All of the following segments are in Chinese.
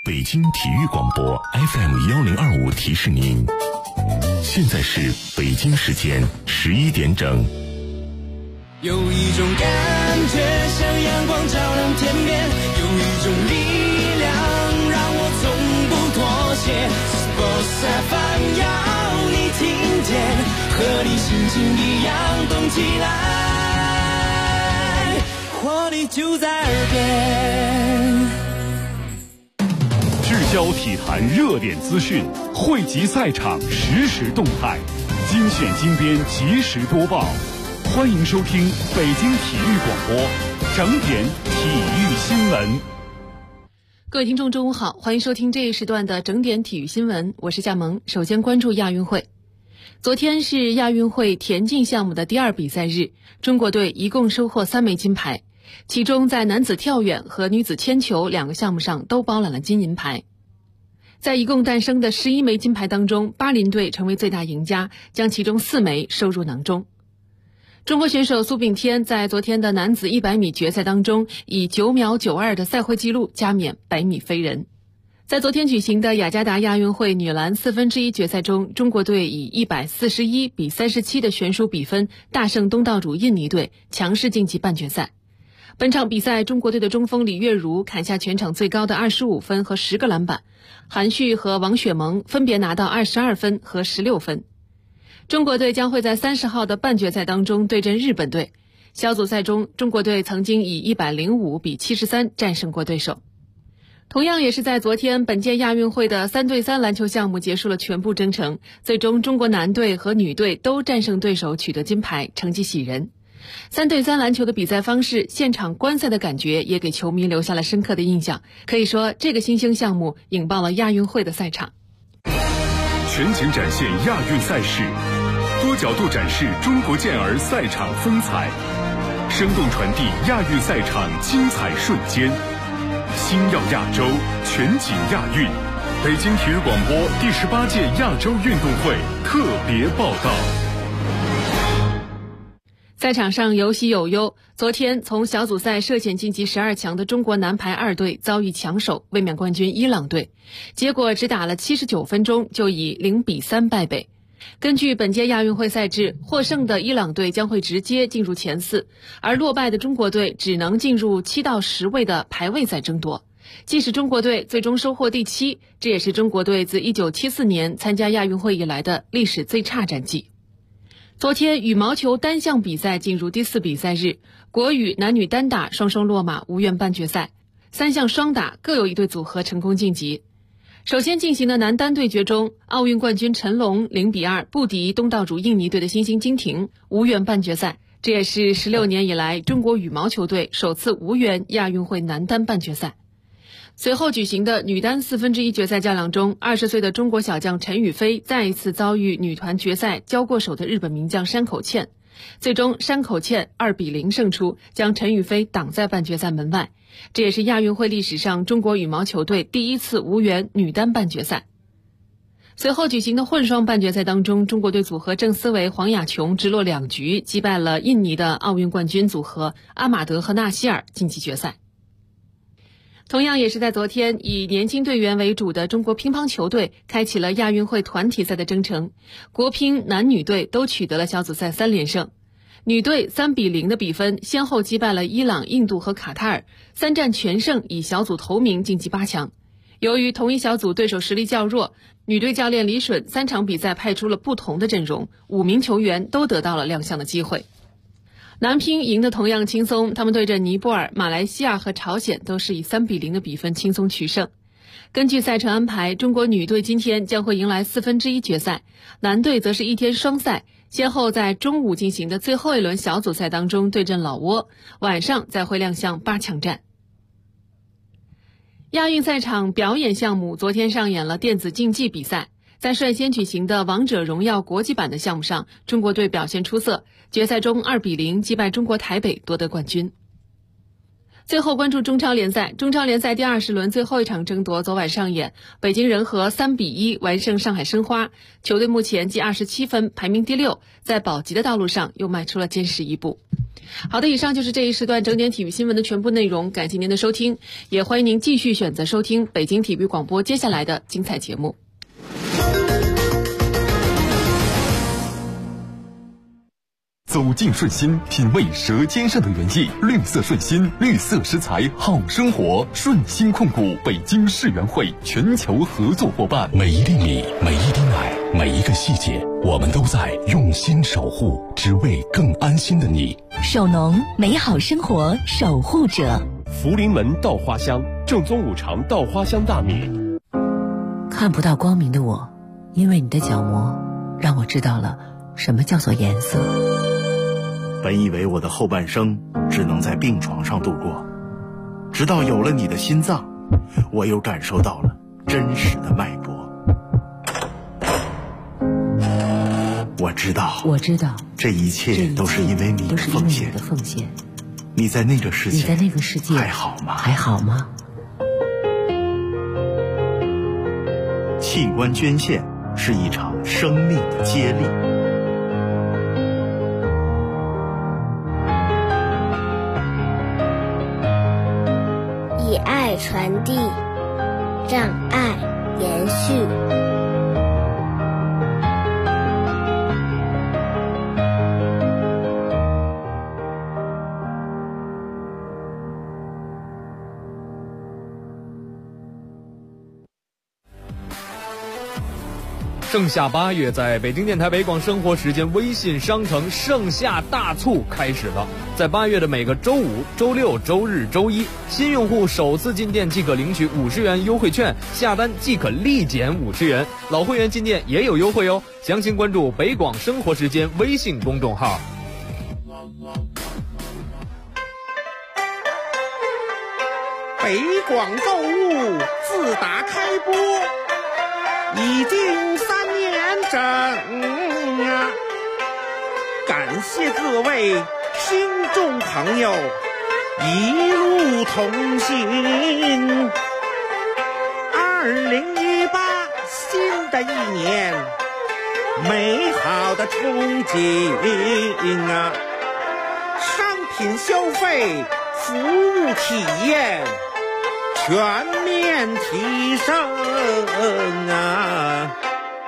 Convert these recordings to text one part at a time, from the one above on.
北京体育广播 FM1025 提示您，现在是北京时间11点整。 有一种感觉像阳光照亮天边，有一种力量让我从不妥协。Sports FM 要你听见，和你心情一样动起来，活力就在耳边。 聚焦体坛热点资讯，汇集赛场实时动态，精选精编及时播报。欢迎收听北京体育广播整点体育新闻。 各位听众中午好，欢迎收听这一时段的整点体育新闻，我是夏萌。首先关注亚运会。昨天是亚运会田径项目的第二比赛日，中国队一共收获3枚金牌，其中在男子跳远和女子铅球2个项目上都包揽了金银牌。在一共诞生的11枚金牌当中，巴林队成为最大赢家，将其中4枚收入囊中。中国选手苏炳添在昨天的男子100米决赛当中，以9秒92的赛会纪录加冕100米飞人。在昨天举行的雅加达亚运会女篮1/4决赛中，中国队以141比37的悬殊比分大胜东道主印尼队，强势晋级半决赛。本场比赛，中国队的中锋李月如砍下全场最高的25分和10个篮板，韩旭和王雪萌分别拿到22分和16分。中国队将会在30号的半决赛当中对阵日本队。小组赛中，中国队曾经以105比73战胜过对手。同样也是在昨天，本届亚运会的3对3篮球项目结束了全部征程，最终中国男队和女队都战胜对手取得金牌，成绩喜人。3对3篮球的比赛方式，现场观赛的感觉也给球迷留下了深刻的印象，可以说这个新兴项目引爆了亚运会的赛场。 全景展现亚运赛事，多角度展示中国健儿赛场风采，生动传递亚运赛场精彩瞬间。星耀亚洲，全景亚运，北京体育广播第18届亚洲运动会特别报道。 赛场上有喜有忧，昨天从小组赛涉险晋级12强的中国男排2队遭遇强手卫冕冠军伊朗队，结果只打了79分钟就以0比3败北。根据本届亚运会赛制，获胜的伊朗队将会直接进入前4，而落败的中国队只能进入7到10位的排位赛争夺。即使中国队最终收获第7，这也是中国队自1974年参加亚运会以来的历史最差战绩。昨天羽毛球单项比赛进入第4比赛日，国羽男女单打双双落马无缘半决赛，3项双打各有一对组合成功晋级。首先进行的男单对决中，奥运冠军陈龙0比2不敌东道主印尼队的新星金廷，无缘半决赛，这也是16年以来中国羽毛球队首次无缘亚运会男单半决赛。随后举行的女单1/4决赛较量中，20岁的中国小将陈雨菲再一次遭遇女团决赛交过手的日本名将山口茜，最终山口茜2比0胜出，将陈雨菲挡在半决赛门外。这也是亚运会历史上中国羽毛球队第一次无缘女单半决赛。随后举行的混双半决赛当中，中国队组合郑思维、黄雅琼直落2局击败了印尼的奥运冠军组合阿马德和纳希尔，晋级决赛。同样也是在昨天，以年轻队员为主的中国乒乓球队开启了亚运会团体赛的征程，国乒男女队都取得了小组赛3连胜。女队3比0的比分先后击败了伊朗、印度和卡塔尔，3战全胜，以小组头名晋级8强。由于同一小组对手实力较弱，女队教练李隼3场比赛派出了不同的阵容，5名球员都得到了亮相的机会。男乒赢得同样轻松，他们对阵尼泊尔、马来西亚和朝鲜都是以3比0的比分轻松取胜。根据赛程安排，中国女队今天将会迎来1/4决赛，男队则是一天双赛，先后在中午进行的最后一轮小组赛当中对阵老挝，晚上再会亮相8强战。亚运赛场表演项目昨天上演了电子竞技比赛，在率先举行的王者荣耀国际版的项目上，中国队表现出色，决赛中2比0击败中国台北夺得冠军。 最后关注中超联赛，中超联赛第20轮最后一场争夺昨晚上演，北京人和3-1完胜上海申花，球队目前积27分，排名第6，在保级的道路上又迈出了坚实一步。好的，以上就是这一时段整点体育新闻的全部内容，感谢您的收听，也欢迎您继续选择收听北京体育广播接下来的精彩节目。 走进顺心，品味舌尖上的原意。绿色顺心，绿色食材，好生活。顺心控股北京世园会全球合作伙伴。 每一粒米，每一滴奶，每一个细节，我们都在用心守护，只为更安心的你。 首农，美好生活守护者。 福临门稻花香，正宗五常稻花香大米。 看不到光明的我，因为你的角膜让我知道了什么叫做颜色。 本以为我的后半生只能在病床上度过，直到有了你的心脏，我又感受到了真实的脉搏。我知道，这一切都是因为你的奉献。你在那个世界还好吗？器官捐献是一场生命的接力。 以爱传递，让爱延续。 盛夏8月，在北京电台北广生活时间微信商城盛夏大促开始了。在8月的每个周五、周六、周日、周一，新用户首次进店即可领取50元优惠券，下单即可立减50元。老会员进店也有优惠哦。详情关注北广生活时间微信公众号。 北广购物自打开播已经3年整啊！感谢各位听众朋友一路同行。2018新的一年，美好的憧憬啊！商品消费、服务体验全面提升啊！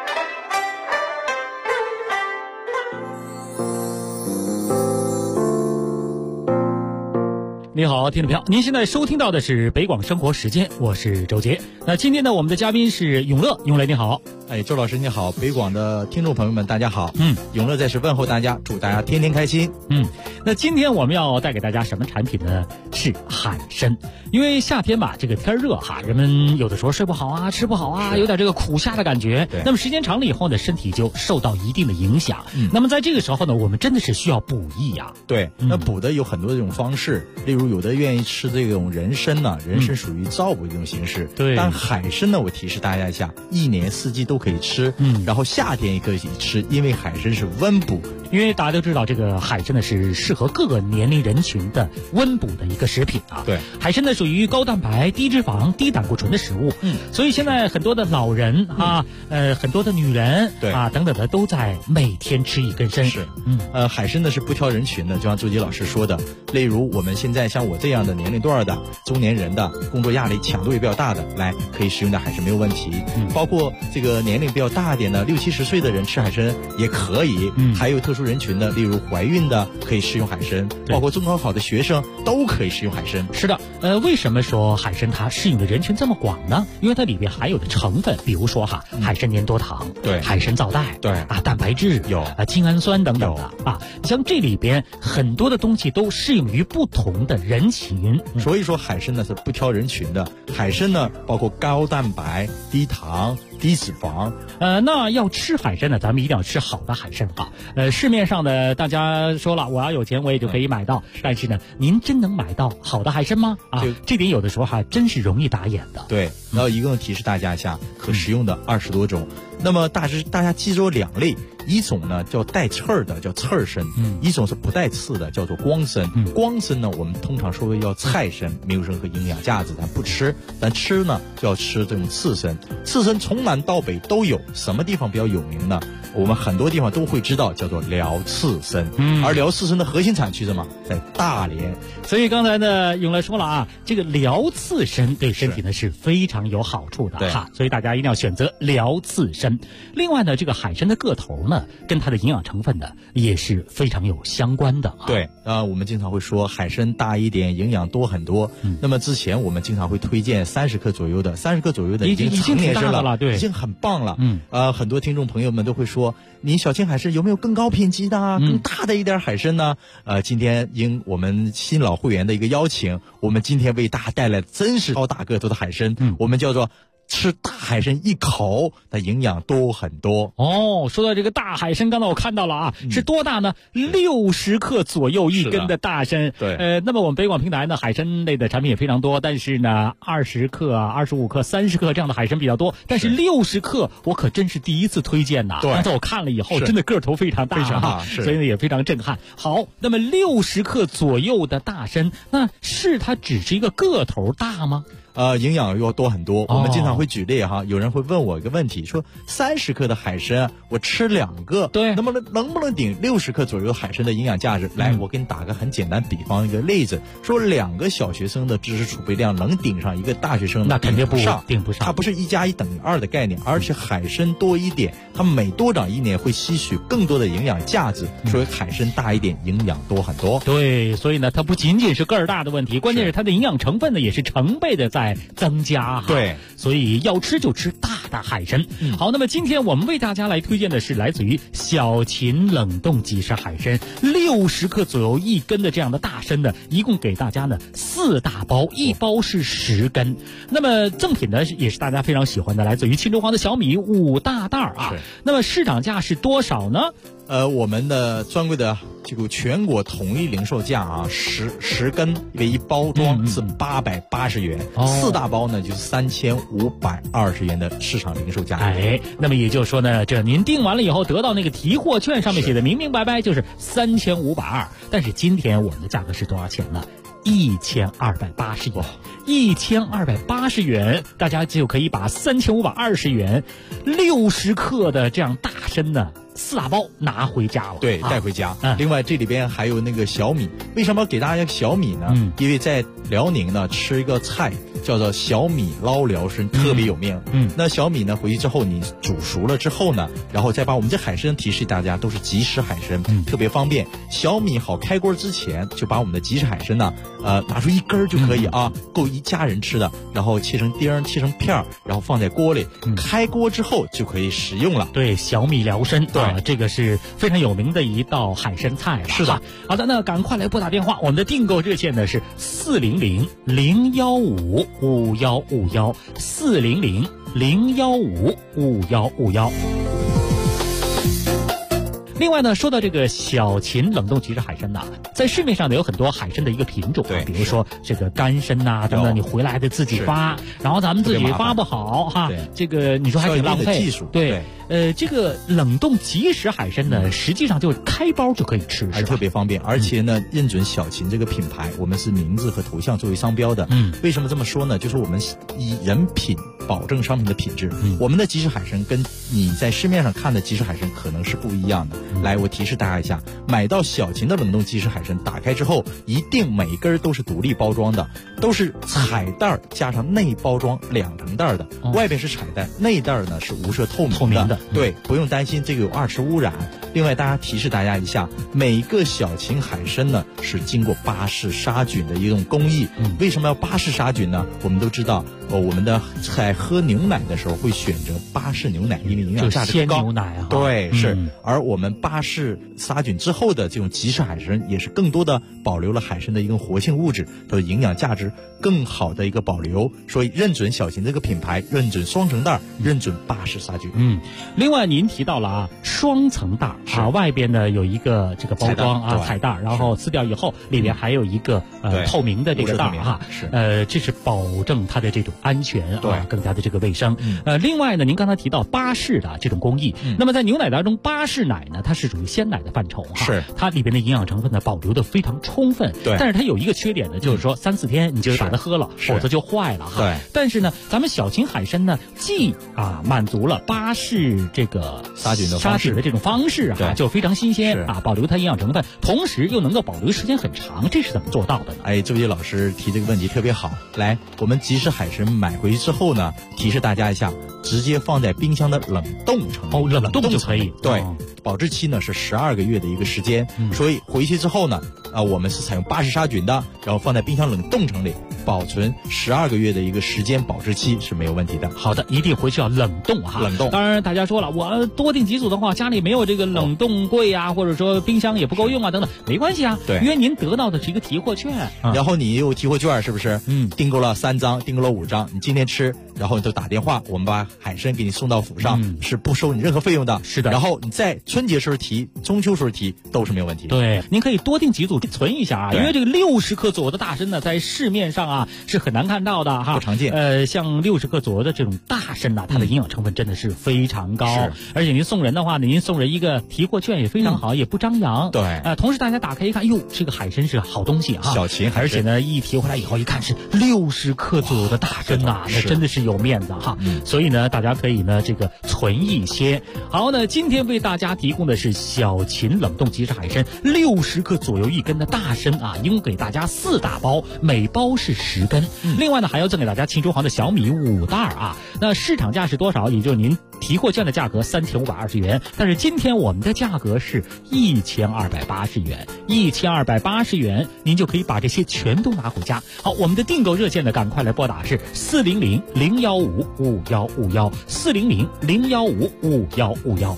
你好，听众朋友，您现在收听到的是北广生活时间，我是周杰。那今天呢，我们的嘉宾是永乐，永乐你好。 周老师你好，北广的听众朋友们大家好。永乐在此问候大家，祝大家天天开心。 那今天我们要带给大家什么产品呢？是海参。因为夏天吧，这个天热哈，人们有的时候睡不好啊，吃不好啊，有点这个苦夏的感觉。那么时间长了以后呢，身体就受到一定的影响。那么在这个时候呢，我们真的是需要补益呀。 对，那补的有很多这种方式，例如有的愿意吃这种人参呢，人参属于燥补这种形式。对，但海参呢，我提示大家一下，一年四季都可以吃。然后夏天也可以吃，因为海参是温补。 因为大家都知道，这个海参呢是适合各个年龄人群的温补的一个食品啊。对，海参呢属于高蛋白、低脂肪、低胆固醇的食物。所以现在很多的老人啊，很多的女人啊等等的都在每天吃一根参。是， 海参呢是不挑人群的，就像周杰老师说的，例如我们现在像我这样的年龄段的中年人的，工作压力强度也比较大的，来可以食用的海参没有问题。包括这个年龄比较大点的60、70岁的人吃海参也可以。还有特殊人群的，例如怀孕的可以食用海参，包括中考好的学生都可以食用海参。 是的，为什么说海参它适应的人群这么广呢？因为它里边含有的成分，比如说海参粘多糖，对，海参皂苷，对啊，蛋白质有精氨酸等等的啊，像这里边很多的东西都适应于不同的人群。 所以说海参呢是不挑人群的，海参呢包括高蛋白、低糖、低脂肪。 那要吃海参呢，咱们一定要吃好的海参啊。市面上的大家说了，我要有钱我也就可以买到，但是呢，您真能买到好的海参吗？啊，这点有的时候真是容易打眼的。 对，然后一共提示大家一下，可食用的20多种。那么大家记住2类， 一种呢叫带刺儿的叫刺儿参，一种是不带刺的叫做光参。光参呢我们通常说叫菜参，没有任何营养价值，咱不吃。咱吃呢就要吃这种刺参。刺参从南到北都有，什么地方比较有名呢？我们很多地方都会知道，叫做辽刺参。而辽刺参的核心产区是什么？在大连。 所以刚才呢永乐说了啊，这个辽刺参对身体呢是非常有好处的哈，所以大家一定要选择辽刺参。另外呢，这个海参的个头呢跟它的营养成分呢也是非常有相关的。 对，我们经常会说海参大一点，营养多很多。那么之前我们经常会推荐30克左右的，30克左右的已经成年参了， 对， 已经很棒了。很多听众朋友们都会说，你小青海参有没有更高品级的更大的一点海参呢？今天应我们新老会员的一个邀请，我们今天为大家带来真是超大个头的海参，我们叫做吃大海参一口，它营养多很多。 说到这个大海参，刚才我看到了啊，是多大呢？60克左右一根的大参。 对， 那么我们北广平台呢，海参类的产品也非常多，但是呢，20克、25克、30克这样的海参比较多，但是60克我可真是第一次推荐呐。刚才我看了以后，真的个头非常大， 非常大， 所以呢也非常震撼。好，那么60克左右的大参，那是它只是一个个头大吗？ 营养要多很多。我们经常会举例哈，有人会问我一个问题，说30克的海参我吃2个， 对， 能不能顶60克左右海参的营养价值？来，我给你打个很简单比方一个例子，说2个小学生的知识储备量能顶上一个大学生， 那肯定顶不上。 它不是1加1等于2的概念，而且海参多一点，它每多长1年会吸取更多的营养价值，所以海参大一点，营养多很多。 对，所以呢，它不仅仅是个儿大的问题，关键是它的营养成分呢也是成倍的在增加。 对， 所以要吃就吃大的海参。好，那么今天我们为大家来推荐的是来自于小秦冷冻即食海参，60克左右一根的这样的大参呢，一共给大家呢4大包，一包是10根。那么赠品呢也是大家非常喜欢的，来自于秦州黄的小米5大袋啊。那么市场价是多少呢？ 我们的专柜的这个全国统一零售价啊，10根为一包装是880元，4大包呢就是3520元的市场零售价。 那么也就是说呢，这您订完了以后得到那个提货券上面写的明明白白就是3520，但是今天我们的价格是多少钱呢？1280元，1280元，大家就可以把3520元60克的这样大参呢4大包拿回家了， 对，带回家。另外这里边还有那个小米，为什么要给大家小米呢？因为在辽宁呢吃一个菜叫做小米捞辽参，特别有名。那小米呢回去之后你煮熟了之后呢，然后再把我们这海参提示大家都是即食海参，特别方便。小米好开锅之前就把我们的即食海参呢，拿出1根就可以啊，够一家人吃的，然后切成丁，切成片，然后放在锅里，开锅之后就可以食用了。 对，小米辽参， 对。 这个是非常有名的一道海参菜了。 是的。 好的，那赶快来拨打电话，我们的订购热线呢是400-015-5151，400-015-5151。另外呢，说到这个小秦冷冻即食海参呐，在市面上呢有很多海参的一个品种， 对， 比如说这个干参呐等等，你回来得自己发，然后咱们自己发不好哈，这个你说还挺浪费。 技术， 对。这个冷冻即食海参呢，实际上就是开包就可以吃， 还特别方便，而且呢，认准小秦这个品牌，我们是名字和头像作为商标的。为什么这么说呢？就是我们以人品保证商品的品质。我们的即食海参跟你在市面上看的即食海参可能是不一样的。来，我提示大家一下，买到小秦的冷冻即食海参，打开之后一定每根都是独立包装的，都是彩袋加上内包装2层袋的，外边是彩袋，内袋呢是无色透明的。对，不用担心这个有2次污染。另外，提示大家一下，每个小秦海参呢是经过巴氏杀菌的一种工艺。为什么要巴氏杀菌呢？我们都知道，我们在喝牛奶的时候会选择巴氏牛奶，因为营养价值高。 鲜牛奶啊， 对，是。而我们巴氏杀菌之后的这种即食海参，也是更多的保留了海参的一个活性物质，它的营养价值更好的一个保留。所以认准小秦这个品牌，认准双层袋，认准巴氏杀菌。 另外您提到了啊，双层袋啊，外边呢有一个这个包装啊彩袋，然后撕掉以后里边还有一个透明的这个袋哈，这是保证它的这种安全对更加的这个卫生。另外呢，您刚才提到巴氏的这种工艺，那么在牛奶当中，巴氏奶呢，它是属于鲜奶的范畴是它里边的营养成分呢保留的非常充分。 对， 但是它有一个缺点呢，就是说3-4天你就把它喝了，否则就坏了哈。 对， 但是呢，咱们小秦海参呢，既满足了巴氏这个杀菌的这种方式就非常新鲜保留它营养成分，同时又能够保留时间很长，这是怎么做到的呢？ 哎，周杰老师提这个问题特别好。来，我们即食海参买回去之后呢，提示大家一下，直接放在冰箱的冷冻层， 冷冻就可以。 对，保质期呢是12个月的一个时间，所以回去之后呢，我们是采用巴氏杀菌的，然后放在冰箱冷冻层里保存12个月的一个时间，保质期是没有问题的。 好的，一定回去要冷冻哈。 冷冻。 当然，大家说了，我多订几组的话，家里没有这个冷冻柜或者说冰箱也不够用等等，没关系对， 因为您得到的是一个提货券， 然后你有提货券是不是？订购了3张，订购了5张，你今天吃，然后你就打电话，我们把海参给你送到府上，是不收你任何费用的。 是的。 然后你在春节时候提，中秋时候提都是没有问题的。 对，您可以多订几组存一下因为这个60克左右的大参呢，在市面上是很难看到的不常见。 像60克左右的这种大参它的营养成分真的是非常高，而且您送人的话呢，您送人一个提货券也非常好，也不张扬。 对， 同时大家打开一看，哟，这个海参是好东西小秦海参， 而且呢，一提回来以后一看是60克左右的大参那真的是有面子所以呢，大家可以呢这个存一些。好，那今天为大家提供的是小秦冷冻即食海参60克左右1根的大参一共给大家4大包，每包是10根。另外呢，还要赠给大家秦州黄的小米5袋那市场价是多少？也就是您提货券的价格3520元，但是今天我们的价格是1280元，1280元您就可以把这些全都拿回家。好，我们的订购热线呢，赶快来拨打是400-015-5151，400-015-5151。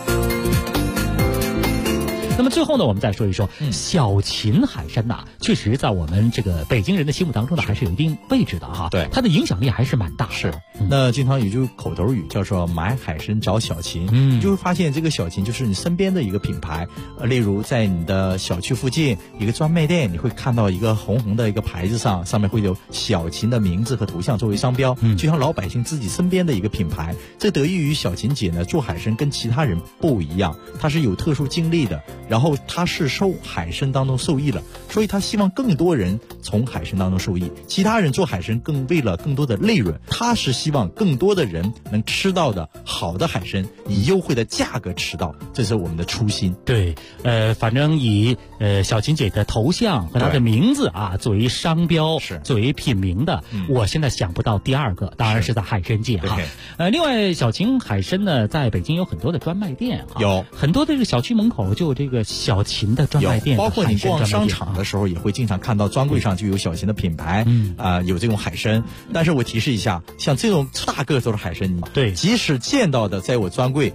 那么最后呢，我们再说一说小秦海参确实在我们这个北京人的心目当中呢，还是有一定位置的对， 它的影响力还是蛮大的。 是，那经常有句口头语叫做买海参找小秦，你就会发现这个小秦就是你身边的一个品牌。例如在你的小区附近一个专卖店，你会看到一个红红的一个牌子上面会有小秦的名字和图像作为商标，就像老百姓自己身边的一个品牌。这得益于小秦姐呢做海参跟其他人不一样，她是有特殊经历的，然后他是受海参当中受益了，所以他希望更多人从海参当中受益。其他人做海参为了更多的利润，他是希望更多的人能吃到的好的海参，以优惠的价格吃到，这是我们的初心。 对，反正以小秦姐的头像和她的名字作为商标，作为品名的，我现在想不到第二个，当然是在海参界另外小秦海参呢，在北京有很多的专卖店有很多的这个小区门口就有这个小秦的专卖店， 包括你逛商场的时候也会经常看到专柜上就有小秦的品牌，有这种海参。但是我提示一下，像这种大个头的海参， 对， 即使见到的在我专柜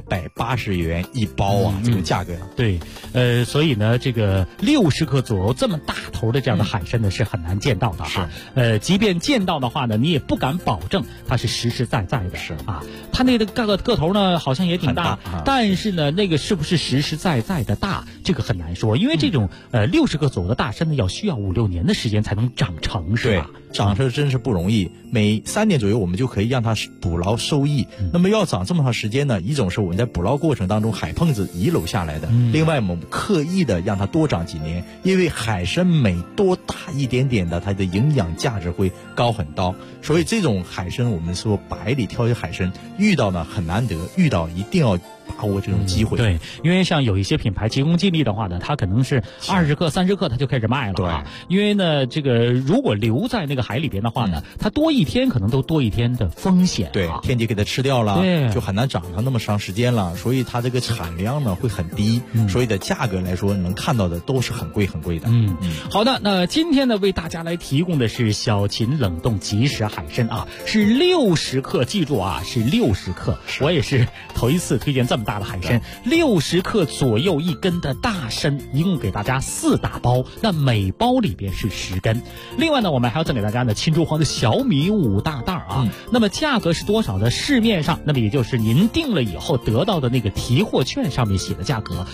880元一包这个价格。 对，所以呢，这个60克左右这么大头的这样的海参呢，是很难见到的即便见到的话呢，你也不敢保证它是实实在在的。它那个个头呢，好像也挺大，但是呢，那个是不是实实在在的大，这个很难说，因为这种60克左右的大参呢，需要5-6年的时间才能长成，是吧？ 长成真是不容易，每3年左右我们就可以让它捕捞收益。那么要长这么长时间呢，一种是我们在捕捞过程当中海碰子遗留下来的，另外我们刻意的让它多长几年，因为海参每多大一点点的，它的营养价值会高很高。所以这种海参我们说百里挑一海参，遇到呢很难得，遇到一定要把握这种机会。 对，因为像有一些品牌急功近利的话呢，它可能是20克、30克它就开始卖了。 对， 因为呢，这个如果留在那个海里边的话呢，它多一天可能都多一天的风险。 对，天敌给它吃掉了，就很难长上那么长时间了，所以它这个产量呢会很低，所以的价格来说能看到的都是很贵很贵的。 好的，那今天呢为大家来提供的是小秦冷冻即食海参是60克，记住是60克，我也是头一次推荐这么大的海参，60克左右1根的大参，一共给大家4大包，那每包里边是10根。另外呢，我们还要赠给大家呢秦州黄的小米5大袋那么价格是多少呢？市面上，那么也就是您订了以后得到的那个提货券上面写的价格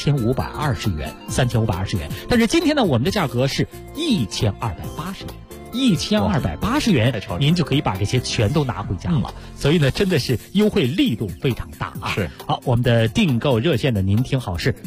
3520元，3520元。但是今天呢，我们的价格是1280元。 1280元，您就可以把这些全都拿回家了。所以呢，真的是优惠力度非常大啊！ 是。 好，我们的订购热线呢，您听好是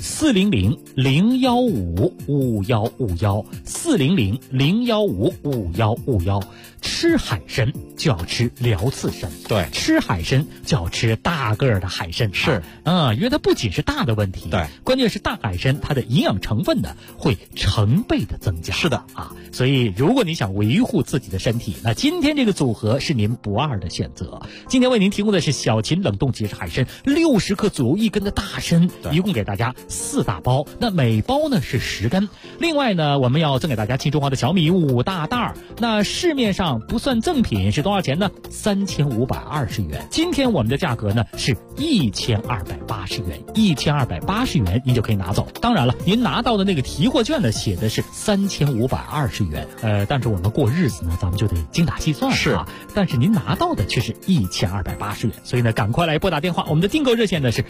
400-015-5151，400-015-5151。吃海参就要吃辽刺参， 对， 吃海参就要吃大个儿的海参， 是， 因为它不仅是大的问题， 对， 关键是大海参它的营养成分呢会成倍的增加， 是的啊，所以如果你想维护自己的身体，那今天这个组合是您不二的选择。今天为您提供的是小秦冷冻即食海参，60克左右1根的大参，一共给大家4大包，那每包呢是10根。另外呢，我们要赠给大家新中华的小米5大袋儿，那市面上不算赠品是多少钱呢？3520元。今天我们的价格呢是1280元，1280元您就可以拿走。当然了，您拿到的那个提货券呢写的是3520元，但是我们过日子呢，咱们就得精打细算啊。但是您拿到的却是1280元，所以呢，赶快来拨打电话，我们的订购热线呢是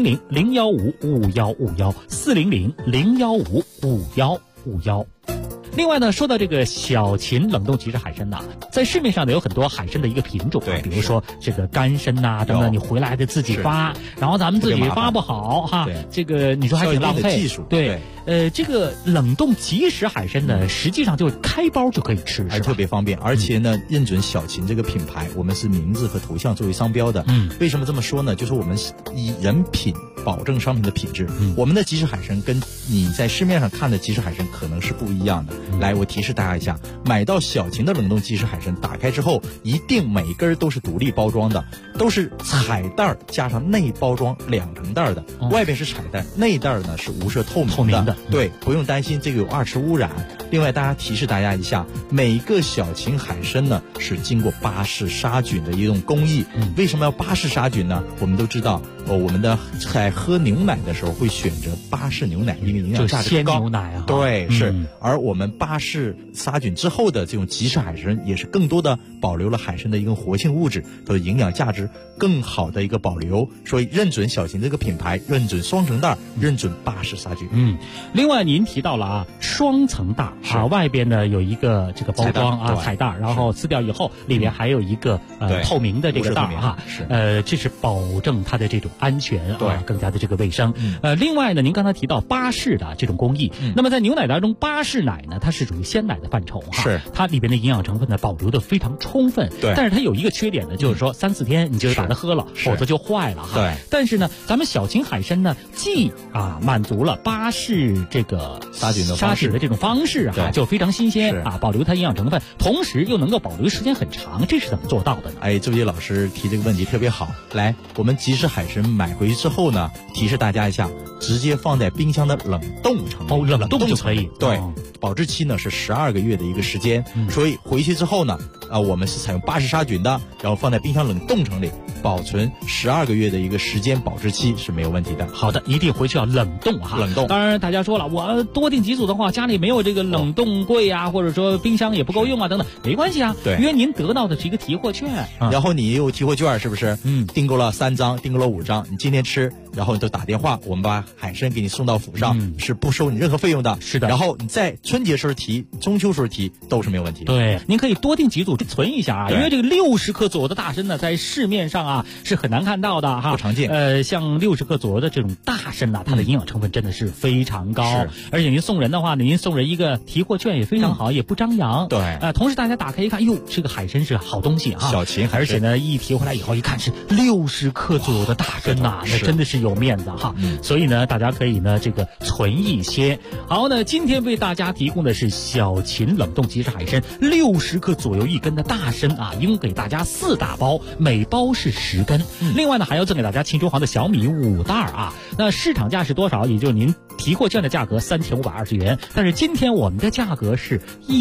400-015-5151，400-015-5151。另外呢，说到这个小秦冷冻即食海参呐，在市面上呢有很多海参的一个品种， 对， 比如说这个干参呐等等，你回来的自己发，然后咱们自己发不好哈，这个你说还挺浪费。 技术对，这个冷冻即食海参呢，实际上就是开包就可以吃， 还特别方便，而且呢，认准小秦这个品牌，我们是名字和头像作为商标的。为什么这么说呢？就是我们以人品保证商品的品质。我们的即食海参跟你在市面上看的即食海参可能是不一样的。来，我提示大家一下，买到小秦的冷冻即食海参，打开之后一定每根都是独立包装的，都是彩袋加上内包装2层袋的，外边是彩袋，内袋呢是无色透明的。对，不用担心这个有2次污染。另外，提示大家一下，每个小秦海参呢是经过巴氏杀菌的一种工艺。为什么要巴氏杀菌呢？我们都知道，我们在喝牛奶的时候会选择巴氏牛奶，因为营养价值高。 鲜牛奶啊， 对，是。而我们巴氏杀菌之后的这种即食海参，也是更多的保留了海参的一个活性物质，它的营养价值更好的一个保留。所以认准小秦这个品牌，认准双层袋，认准巴氏杀菌。 另外您提到了啊，双层袋啊，外边呢有一个这个包装啊彩袋，然后撕掉以后里边还有一个透明的这个袋啊，这是保证它的这种安全啊，更加的这个卫生。另外呢，您刚才提到巴氏的这种工艺，那么在牛奶当中，巴氏奶呢，它是属于鲜奶的范畴哈， 是它里边的营养成分呢保留的非常充分。 对， 但是它有一个缺点呢，就是说3-4天你就把它喝了，否则就坏了哈。 对， 但是呢，咱们小秦海参呢，既满足了巴氏这个杀菌的这种方式啊，就非常新鲜啊，保留它营养成分，同时又能够保留时间很长，这是怎么做到的呢？ 哎，周杰老师提这个问题特别好。来，我们即食海参买回去之后呢，提示大家一下，直接放在冰箱的冷冻层。 冷冻就可以。 对，保质期呢是12个月的一个时间，所以回去之后呢，我们是采用巴氏杀菌的，然后放在冰箱冷冻层里保存12个月的一个时间，保质期是没有问题的。 好的，一定回去要冷冻哈。 冷冻。 当然，大家说了，我多订几组的话，家里没有这个冷冻柜啊，或者说冰箱也不够用啊，等等，没关系啊。 对， 因为您得到的是一个提货券， 然后你有提货券，是不是？订购了3张，订购了5张，你今天吃，然后你就打电话，我们把海参给你送到府上，是不收你任何费用的。 是的。 然后你在春节时候提，中秋时候提，都是没有问题。 对，您可以多订几组存一下啊，因为这个60克左右的大参呢，在市面上啊是很难看到的哈， 不常见。 像60克左右的这种大参呐，它的营养成分真的是非常高，而且您送人的话呢，您送人一个提货券也非常好，也不张扬。 对， 同时大家打开一看，哟，这个海参是好东西啊， 小秦海参， 而且呢，一提回来以后一看是60克左右的大参呐，那真的是有面子哈。所以呢，大家可以呢这个存一些。好呢，今天为大家提供的是小秦冷冻即食海参60克左右1根的大参啊，一共给大家4大包，每包是10根。另外呢，还要赠给大家秦中华的小米5袋啊。那市场价是多少？也就是您提货券的价格3520元，但是今天我们的价格是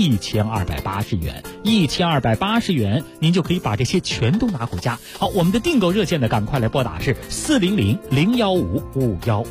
1280元，1280元您就可以把这些全都拿回家。好，我们的订购热线呢，赶快来拨打是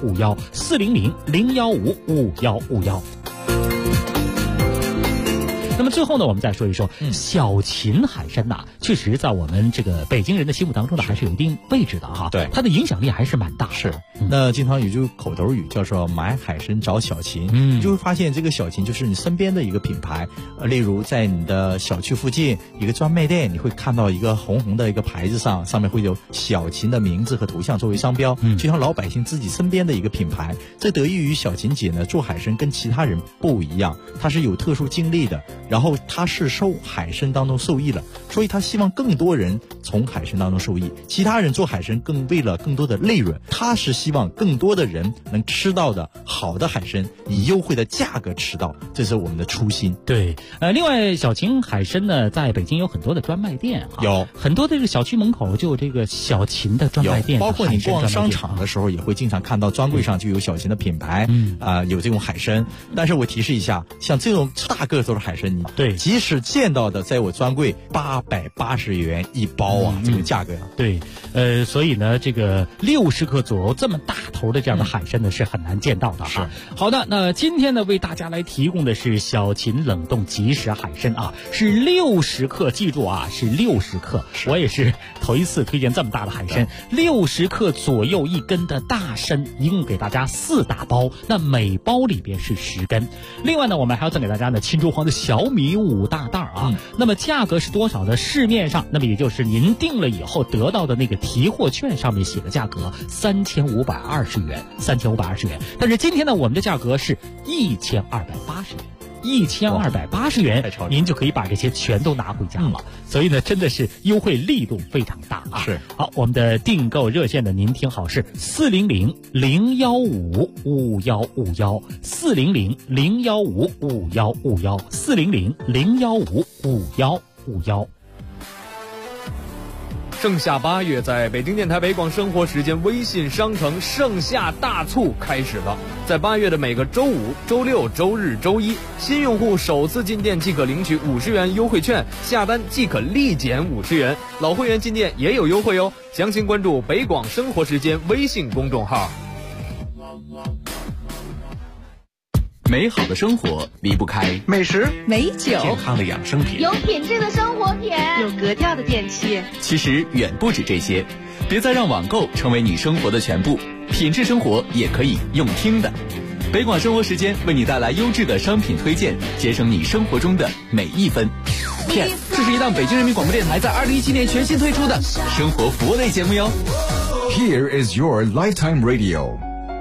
400-015-5151，400-015-5151。 那么最后呢，我们再说一说小秦海参呐，确实在我们这个北京人的心目当中呢，还是有一定位置的哈。 对， 它的影响力还是蛮大的。 是，那经常有句口头语叫做买海参找小秦，你就会发现这个小秦就是你身边的一个品牌。例如在你的小区附近一个专卖店，你会看到一个红红的一个牌子上面会有小秦的名字和图像作为商标，就像老百姓自己身边的一个品牌。这得益于小秦姐呢做海参跟其他人不一样，她是有特殊经历的，然后她是受海参当中受益了，所以她希望更多人从海参当中受益。其他人做海参为了更多的利润，她是希望更多的人能吃到的好的海参，以优惠的价格吃到，这是我们的初心。 对，另外小秦海参呢，在北京有很多的专卖店， 有很多的这个小区门口就有这个小秦的专卖店， 包括你逛商场的时候也会经常看到专柜上就有小秦的品牌，有这种海参。但是我提示一下，像这种大个头的海参， 对， 即使见到的在我专柜880元一包啊，这个价格呀。 对，所以呢，这个60克左右这么大头的这样的海参呢，是很难见到的。 是， 好的，那今天呢，为大家来提供的是小秦冷冻即食海参啊，是60克，记住啊，是60克。我也是头一次推荐这么大的海参，60克左右一根的大参，一共给大家4大包，那每包里边是10根。另外呢，我们还要赠给大家呢青州黄的小米5大袋啊，那么价格是多少呢？市面上那么也就是您订了以后得到的那个提货券上面写的价格3520元，3520元。但是今天呢，我们的价格是1280元，1280元，您就可以把这些全都拿回家了。所以呢，真的是优惠力度非常大啊！ 是。 好，我们的订购热线呢，您听好是400-015-5151，400-015-5151，400-015-5151。 盛夏8月，在北京电台北广生活时间微信商城盛夏大促开始了。在8月的每个周五、周六、周日、周一，新用户首次进店即可领取50元优惠券，下单即可立减50元。老会员进店也有优惠哦。详情关注北广生活时间微信公众号。 美好的生活离不开美食、 美酒、 健康的养生品， 有品质的生活品， 有格调的电器。 其实远不止这些，别再让网购成为你生活的全部，品质生活也可以用听的。北广生活时间为你带来优质的商品推荐，节省你生活中的每一分。PS， 这是一档北京人民广播电台在2017年全新推出的生活服务类节目哟。 Here is your lifetime radio。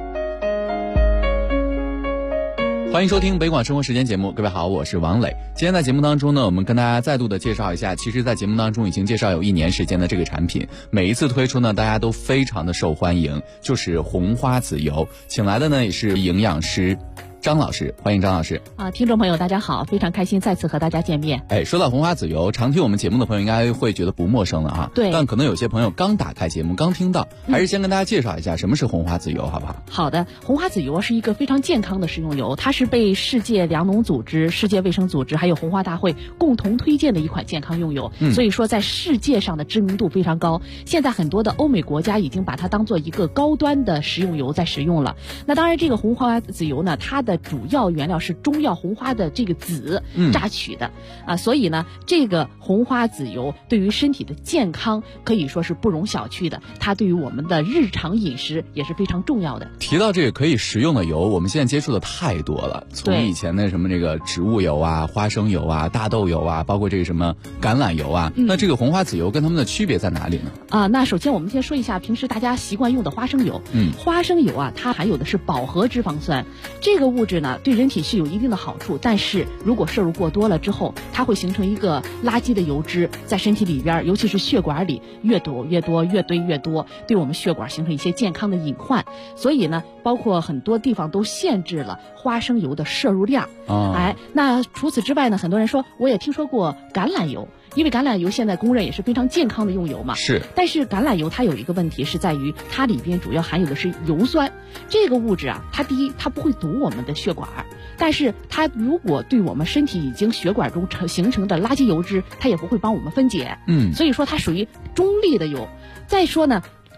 欢迎收听北广生活时间节目，各位好，我是王磊。今天在节目当中呢，我们跟大家再度的介绍一下，其实在节目当中已经介绍有1年时间的这个产品，每一次推出呢，大家都非常的受欢迎，就是红花籽油。请来的呢也是营养师张老师，欢迎张老师。 听众朋友大家好，非常开心再次和大家见面。 说到红花籽油，常听我们节目的朋友应该会觉得不陌生了哈。 对。 但可能有些朋友刚打开节目，刚听到，还是先跟大家介绍一下什么是红花籽油，好不好？ 好的，红花籽油是一个非常健康的食用油，它是被世界粮农组织、世界卫生组织还有红花大会共同推荐的一款健康用油，所以说在世界上的知名度非常高。现在很多的欧美国家已经把它当做一个高端的食用油在使用了。那当然，这个红花籽油呢，它的主要原料是中药红花的这个籽榨取的所以呢，这个红花籽油对于身体的健康可以说是不容小觑的，它对于我们的日常饮食也是非常重要的。 提到这个可以食用的油，我们现在接触的太多了，从以前的什么这个植物油啊、花生油啊、大豆油啊，包括这个什么橄榄油啊，那这个红花籽油跟它们的区别在哪里呢？ 那首先我们先说一下平时大家习惯用的花生油。花生油啊，它含有的是饱和脂肪酸，这个物质呢对人体是有一定的好处，但是如果摄入过多了之后，它会形成一个垃圾的油脂在身体里边，尤其是血管里越堵越多，越堆越多，对我们血管形成一些健康的隐患。所以呢，包括很多地方都限制了花生油的摄入量。那除此之外呢，很多人说我也听说过橄榄油，因为橄榄油现在公认也是非常健康的用油嘛。 是。 但是橄榄油它有一个问题是在于它里边主要含有的是油酸，这个物质啊，它第一它不会堵我们的血管，但是它如果对我们身体已经血管中形成的垃圾油脂，它也不会帮我们分解。所以说它属于中立的油。再说呢，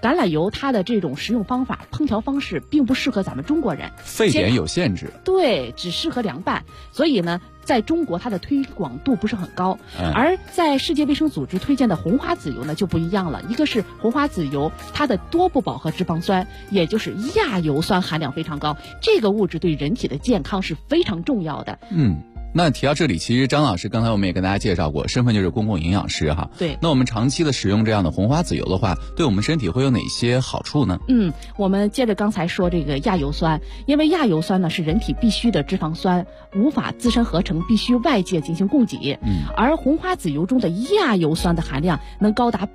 橄榄油它的这种食用方法、烹调方式并不适合咱们中国人， 沸点有限制。 对，只适合凉拌，所以呢，在中国它的推广度不是很高。而在世界卫生组织推荐的红花籽油呢就不一样了，一个是红花籽油，它的多不饱和脂肪酸，也就是亚油酸含量非常高，这个物质对人体的健康是非常重要的。 那提到这里，其实张老师刚才我们也跟大家介绍过，身份就是公共营养师哈。 对。 那我们长期的使用这样的红花籽油的话，对我们身体会有哪些好处呢？ 我们接着刚才说这个亚油酸，因为亚油酸呢是人体必需的脂肪酸，无法自身合成，必须外界进行供给。而红花籽油中的亚油酸的含量能高达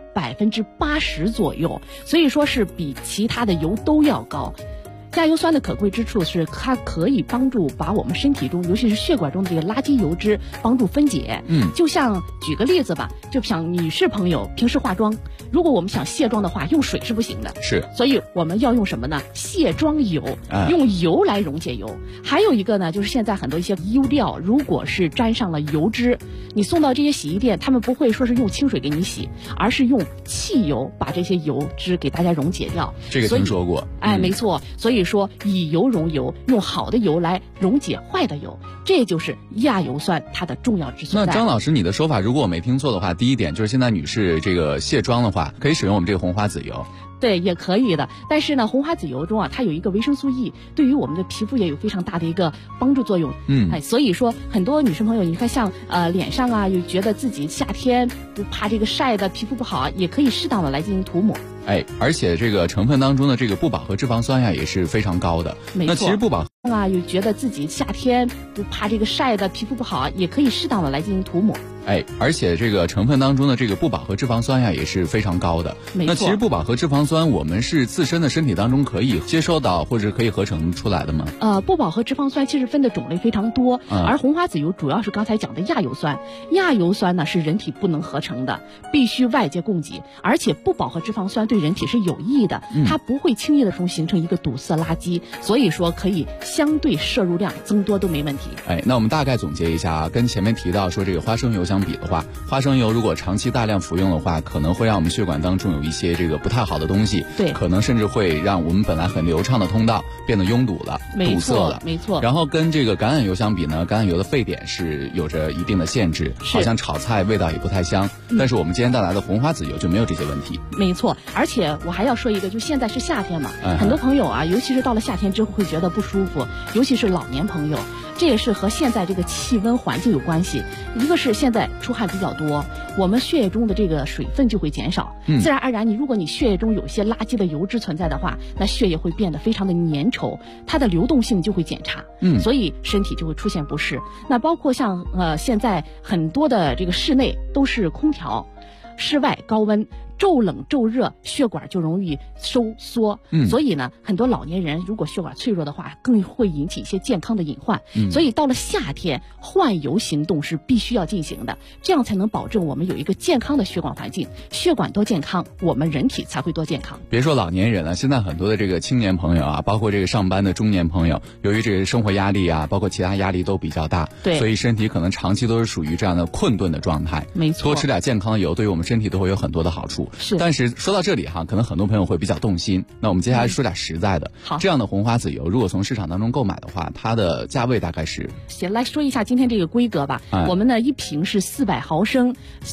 80%左右，所以说是比其他的油都要高。亚油酸的可贵之处是它可以帮助把我们身体中，尤其是血管中的这个垃圾油脂帮助分解。就像举个例子吧，就像女士朋友平时化妆，如果我们想卸妆的话，用水是不行的， 是， 所以我们要用什么呢？卸妆油，用油来溶解油。还有一个呢，就是现在很多一些衣料，如果是沾上了油脂，你送到这些洗衣店，他们不会说是用清水给你洗，而是用汽油把这些油脂给大家溶解掉。 这个听说过。 没错，所以说以油溶油，用好的油来溶解坏的油，这就是亚油酸它的重要之所在。 那张老师，你的说法如果我没听错的话，第一点就是现在女士这个卸妆的话，可以使用我们这个红花籽油。 对，也可以的。但是呢，红花籽油中啊，它有一个维生素 E， 对于我们的皮肤也有非常大的一个帮助作用。所以说很多女生朋友，你看像脸上啊，又觉得自己夏天就怕这个晒的皮肤不好啊，也可以适当的来进行涂抹。 而且这个成分当中的这个不饱和脂肪酸呀也是非常高的。 没错。 那其实不饱和啊，又觉得自己夏天就怕这个晒的皮肤不好啊，也可以适当的来进行涂抹。 而且这个成分当中的这个不饱和脂肪酸呀也是非常高的。 没错。 那其实不饱和脂肪酸我们是自身的身体当中可以接收到或者可以合成出来的吗？ 不饱和脂肪酸其实分的种类非常多，而红花籽油主要是刚才讲的亚油酸。亚油酸呢是人体不能合成的，必须外界供给，而且不饱和脂肪酸对人体是有益的，它不会轻易的形成一个堵塞垃圾，所以说可以相对摄入量增多都没问题。 那我们大概总结一下啊，跟前面提到说这个花生油相比的话，花生油如果长期大量服用的话，可能会让我们血管当中有一些这个不太好的东西， 对， 可能甚至会让我们本来很流畅的通道变得拥堵了，堵塞了。 没错。 然后跟这个橄榄油相比呢，橄榄油的沸点是有着一定的限制，好像炒菜味道也不太香。但是我们今天带来的红花籽油就没有这些问题。 没错，而且我还要说一个，就现在是夏天嘛，很多朋友啊，尤其是到了夏天之后会觉得不舒服，尤其是老年朋友，这也是和现在这个气温环境有关系。一个是现在出汗比较多，我们血液中的这个水分就会减少，自然而然如果你血液中有一些垃圾的油脂存在的话，那血液会变得非常的粘稠，它的流动性就会减差，所以身体就会出现不适。那包括像现在很多的这个室内都是空调，室外高温，骤冷骤热，血管就容易收缩，所以呢，很多老年人如果血管脆弱的话，更会引起一些健康的隐患。所以到了夏天，换油行动是必须要进行的，这样才能保证我们有一个健康的血管环境，血管多健康，我们人体才会多健康。 别说老年人了，现在很多的这个青年朋友啊，包括这个上班的中年朋友，由于这个生活压力啊，包括其他压力都比较大， 对， 所以身体可能长期都是属于这样的困顿的状态。 没错， 多吃点健康的油，对于我们身体都会有很多的好处。 是， 但是说到这里哈，可能很多朋友会比较动心。那我们接下来说点实在的。 好， 这样的红花籽油，如果从市场当中购买的话，它的价位大概是？ 行，来说一下今天这个规格吧。我们呢，一瓶是400毫升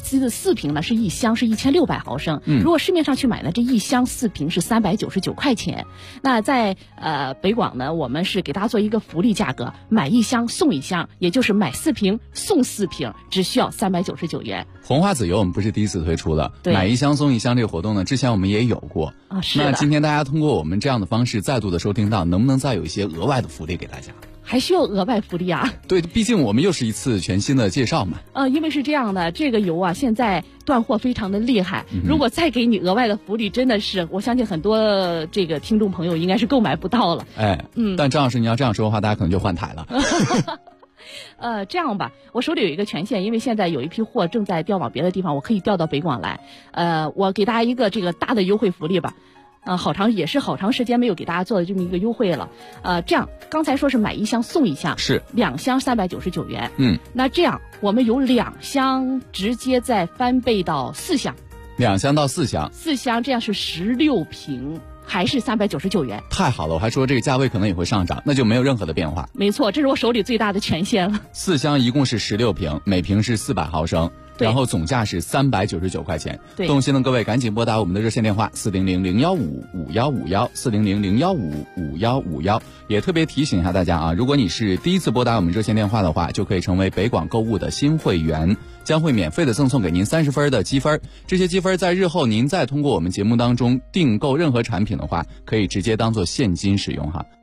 ，4瓶呢是一箱是1600毫升。如果市面上去买呢，这一箱4瓶是399块钱。那在北广呢，我们是给大家做一个福利价格，买一箱送一箱，也就是买4瓶送4瓶，只需要399元。 红花籽油我们不是第一次推出了，买一箱送一箱这个活动呢，之前我们也有过啊。是的。 那今天大家通过我们这样的方式再度的收听到，能不能再有一些额外的福利给大家？ 还需要额外福利啊？ 对，毕竟我们又是一次全新的介绍嘛。 因为是这样的，这个油啊现在断货非常的厉害，如果再给你额外的福利，真的是我相信很多这个听众朋友应该是购买不到了。 但张老师你要这样说的话，大家可能就换台了。 这样吧，我手里有一个权限，因为现在有一批货正在调往别的地方，我可以调到北广来。我给大家一个这个大的优惠福利吧。好长时间没有给大家做的这么一个优惠了。这样刚才说是买一箱送一箱， 是 2箱399元。那这样我们有2箱直接再翻倍到4箱。 2箱到4箱 ，4箱这样是16瓶。还是399元， 太好了！我还说这个价位可能也会上涨，那就没有任何的变化。 没错，这是我手里最大的权限了。 4箱一共是16瓶，每瓶是400毫升，然后总价是399块钱。动心的各位赶紧拨打我们的热线电话400-015-5151，400-015-5151。也特别提醒一下大家啊，如果你是第一次拨打我们热线电话的话，就可以成为北广购物的新会员，将会免费的赠送给您30分的积分。这些积分在日后您再通过我们节目当中订购任何产品的话，可以直接当做现金使用哈。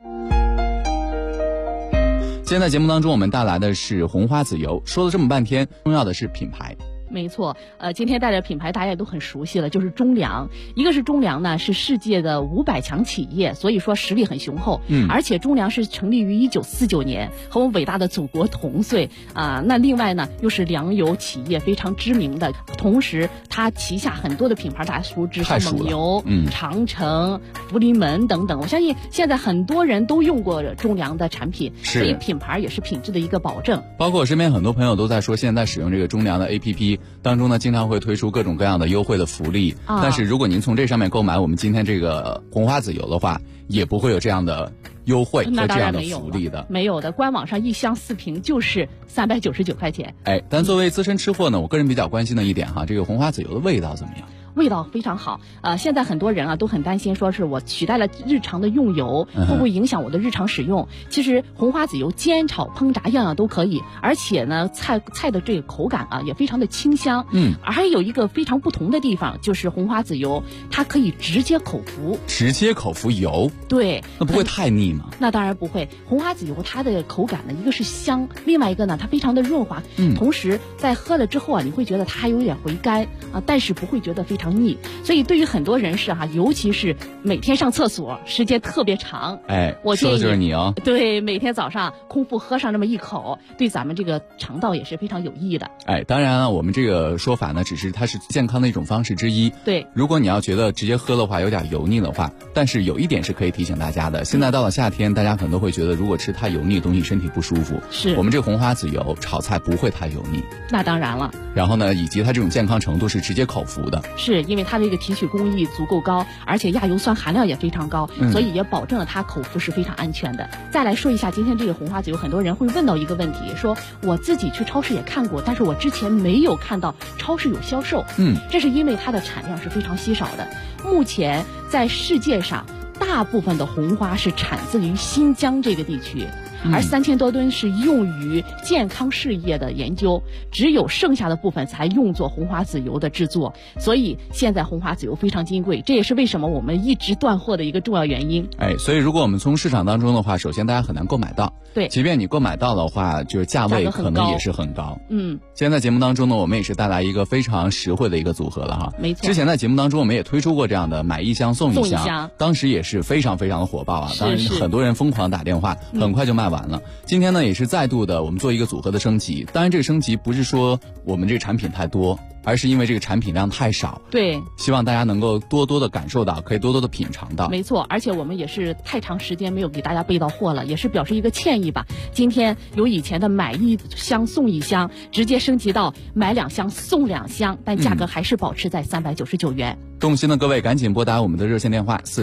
今天在节目当中我们带来的是红花籽油，说了这么半天，重要的是品牌。 没错，今天带的品牌大家也都很熟悉了，就是中粮。一个是中粮呢，是世界的500强企业，所以说实力很雄厚。而且中粮是成立于1949年，和我们伟大的祖国同岁啊。那另外呢，又是粮油企业非常知名的，同时它旗下很多的品牌大家熟知，像蒙牛、长城、福临门等等。我相信现在很多人都用过中粮的产品，所以品牌也是品质的一个保证。 包括我身边很多朋友都在说，现在使用这个中粮的 APP。当中呢，经常会推出各种各样的优惠的福利，但是如果您从这上面购买我们今天这个红花籽油的话，也不会有这样的优惠和这样的福利的。 没有的，官网上1箱4瓶就是399块钱。 但作为资深吃货呢，我个人比较关心的一点哈，这个红花籽油的味道怎么样？ 味道非常好，现在很多人啊都很担心，说是我取代了日常的用油，会不会影响我的日常使用？其实红花籽油煎炒烹炸样样都可以，而且呢菜的这个口感啊也非常的清香。而还有一个非常不同的地方，就是红花籽油它可以直接口服。 直接口服油？ 对。 那不会太腻吗？ 那当然不会，红花籽油它的口感呢，一个是香，另外一个呢它非常的润滑，同时在喝了之后啊，你会觉得它还有点回甘啊，但是不会觉得非常腻。所以对于很多人士哈，尤其是每天上厕所时间特别长，我建议说的就是你哦。 对，每天早上空腹喝上那么一口，对咱们这个肠道也是非常有益的。 当然我们这个说法呢，只是它是健康的一种方式之一。 对， 如果你要觉得直接喝的话有点油腻的话，但是有一点是可以提醒大家的，现在到了夏天，大家可能都会觉得如果吃太油腻的东西身体不舒服。 是我们这个红花籽油炒菜不会太油腻。 那当然了。 然后呢，以及它这种健康程度是直接口服的。 是因为它这个提取工艺足够高，而且亚油酸含量也非常高，所以也保证了它口服是非常安全的。再来说一下今天这个红花籽油，很多人会问到一个问题，说我自己去超市也看过，但是我之前没有看到超市有销售。这是因为它的产量是非常稀少的。目前在世界上大部分的红花是产自于新疆这个地区，而3000多吨是用于健康事业的研究，只有剩下的部分才用作红花籽油的制作。所以现在红花籽油非常金贵，这也是为什么我们一直断货的一个重要原因。 所以如果我们从市场当中的话，首先大家很难购买到。 对， 即便你购买到的话，就是价位可能也是很高。今天在节目当中呢，我们也是带来一个非常实惠的一个组合了哈。 没错。 之前在节目当中我们也推出过这样的买1箱送1箱，当时也是非常非常的火爆啊，当然很多人疯狂打电话，很快就卖完了。今天呢也是再度的我们做一个组合的升级，当然这个升级不是说我们这个产品太多，而是因为这个产品量太少。 对， 希望大家能够多多的感受到，可以多多的品尝到。 没错，而且我们也是太长时间没有给大家备到货了，也是表示一个歉意吧。今天由以前的买1箱送1箱，直接升级到买2箱送2箱，但价格还是保持在399元。 动心的各位赶紧拨打我们的热线电话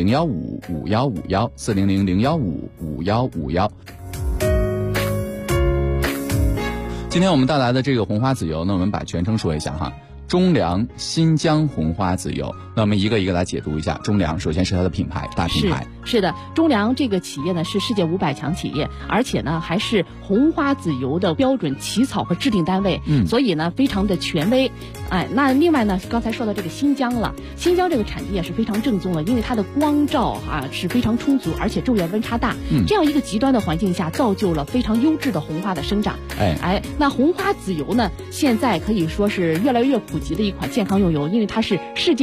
400-015-5151，400-015-5151。今天我们带来的这个红花籽油呢，我们把全称说一下哈，中粮新疆红花籽油。那我们一个一个来解读一下。中粮首先是它的品牌，大品牌。 是的，中粮这个企业呢是世界500强企业，而且呢还是红花籽油的标准起草和制定单位，所以呢非常的权威。那另外呢，刚才说到这个新疆了，新疆这个产地也是非常正宗的，因为它的光照是非常充足，而且昼夜温差大，这样一个极端的环境下，造就了非常优质的红花的生长。那红花籽油呢，现在可以说是越来越普及的一款健康用油，因为它是世界卫生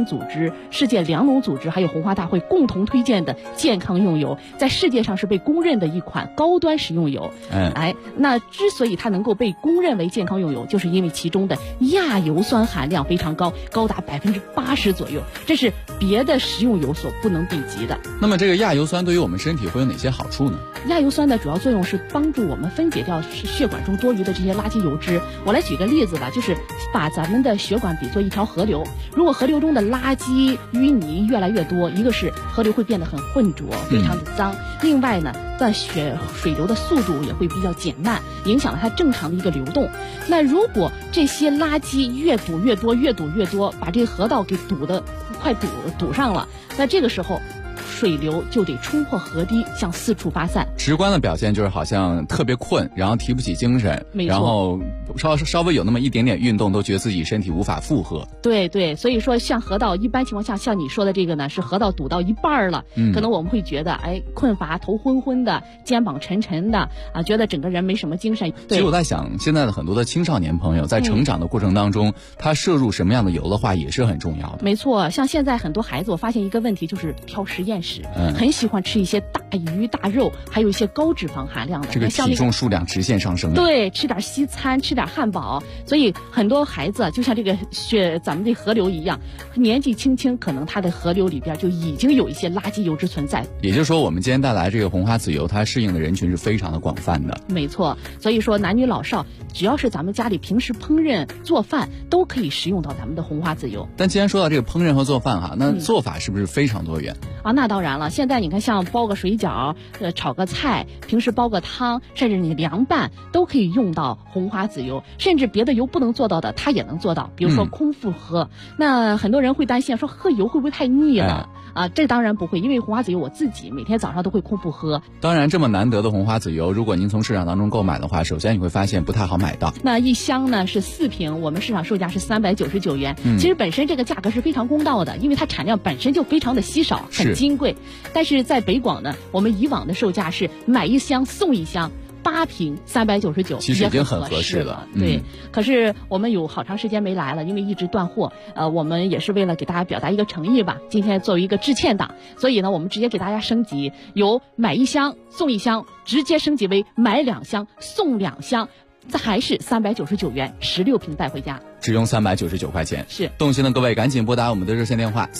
组织、世界粮农组织还有红花大会共同推荐的健康用油，在世界上是被公认的一款高端食用油。那之所以它能够被公认为健康用油，就是因为其中的亚油酸含量非常高，高达80%左右，这是别的食用油所不能比及的。 那么这个亚油酸对于我们身体会有哪些好处呢？ 亚油酸的主要作用是帮助我们分解掉血管中多余的这些垃圾油脂。我来举个例子吧，就是把咱们的血管比作一条河流，如果河流中的垃圾淤泥越来越多，一个是河流会变得很浑浊，非常的脏，另外呢水流的速度也会比较减慢，影响了它正常的一个流动。那如果这些垃圾越堵越多，把这个河道给快堵上了，那这个时候水流就得冲破河堤，向四处发散。 直观的表现就是好像特别困，然后提不起精神，然后稍微有那么一点点运动，都觉得自己身体无法负荷。 对，所以说像河道一般情况下，像你说的这个呢，是河道堵到一半了，可能我们会觉得困乏、头昏昏的、肩膀沉沉的啊，觉得整个人没什么精神。 其实我在想，现在的很多的青少年朋友在成长的过程当中，他摄入什么样的油的话也是很重要的。 没错，像现在很多孩子，我发现一个问题就是挑实验室，很喜欢吃一些大鱼大肉，还有一些高脂肪含量的， 这个体重数量直线上升。 对，吃点西餐，吃点汉堡，所以很多孩子就像这个咱们的河流一样，年纪轻轻，可能他的河流里边就已经有一些垃圾油脂存在。 也就是说，我们今天带来这个红花籽油，它适应的人群是非常的广泛的。 没错，所以说男女老少，只要是咱们家里平时烹饪做饭，都可以食用到咱们的红花籽油。 但既然说到这个烹饪和做饭哈，那做法是不是非常多元啊？那当然了，现在你看，像包个水饺、炒个菜，平时煲个汤，甚至你凉拌，都可以用到红花籽油，甚至别的油不能做到的，它也能做到。比如说空腹喝，那很多人会担心说喝油会不会太腻了？这当然不会，因为红花籽油我自己每天早上都会空腹喝。 当然，这么难得的红花籽油，如果您从市场当中购买的话，首先你会发现不太好买到。 那一箱呢是4瓶，我们市场售价是399元。其实本身这个价格是非常公道的，因为它产量本身就非常的稀少，很金贵。但是在北广呢，我们以往的售价是买一箱送一箱。8瓶399， 其实已经很合适了。 对，可是我们有好长时间没来了，因为一直断货。我们也是为了给大家表达一个诚意吧，今天作为一个致歉档，所以呢，我们直接给大家升级，由买一箱送一箱，直接升级为买2箱送2箱，还是399元，16瓶带回家， 只用399块钱。 是， 动心的各位赶紧拨打我们的热线电话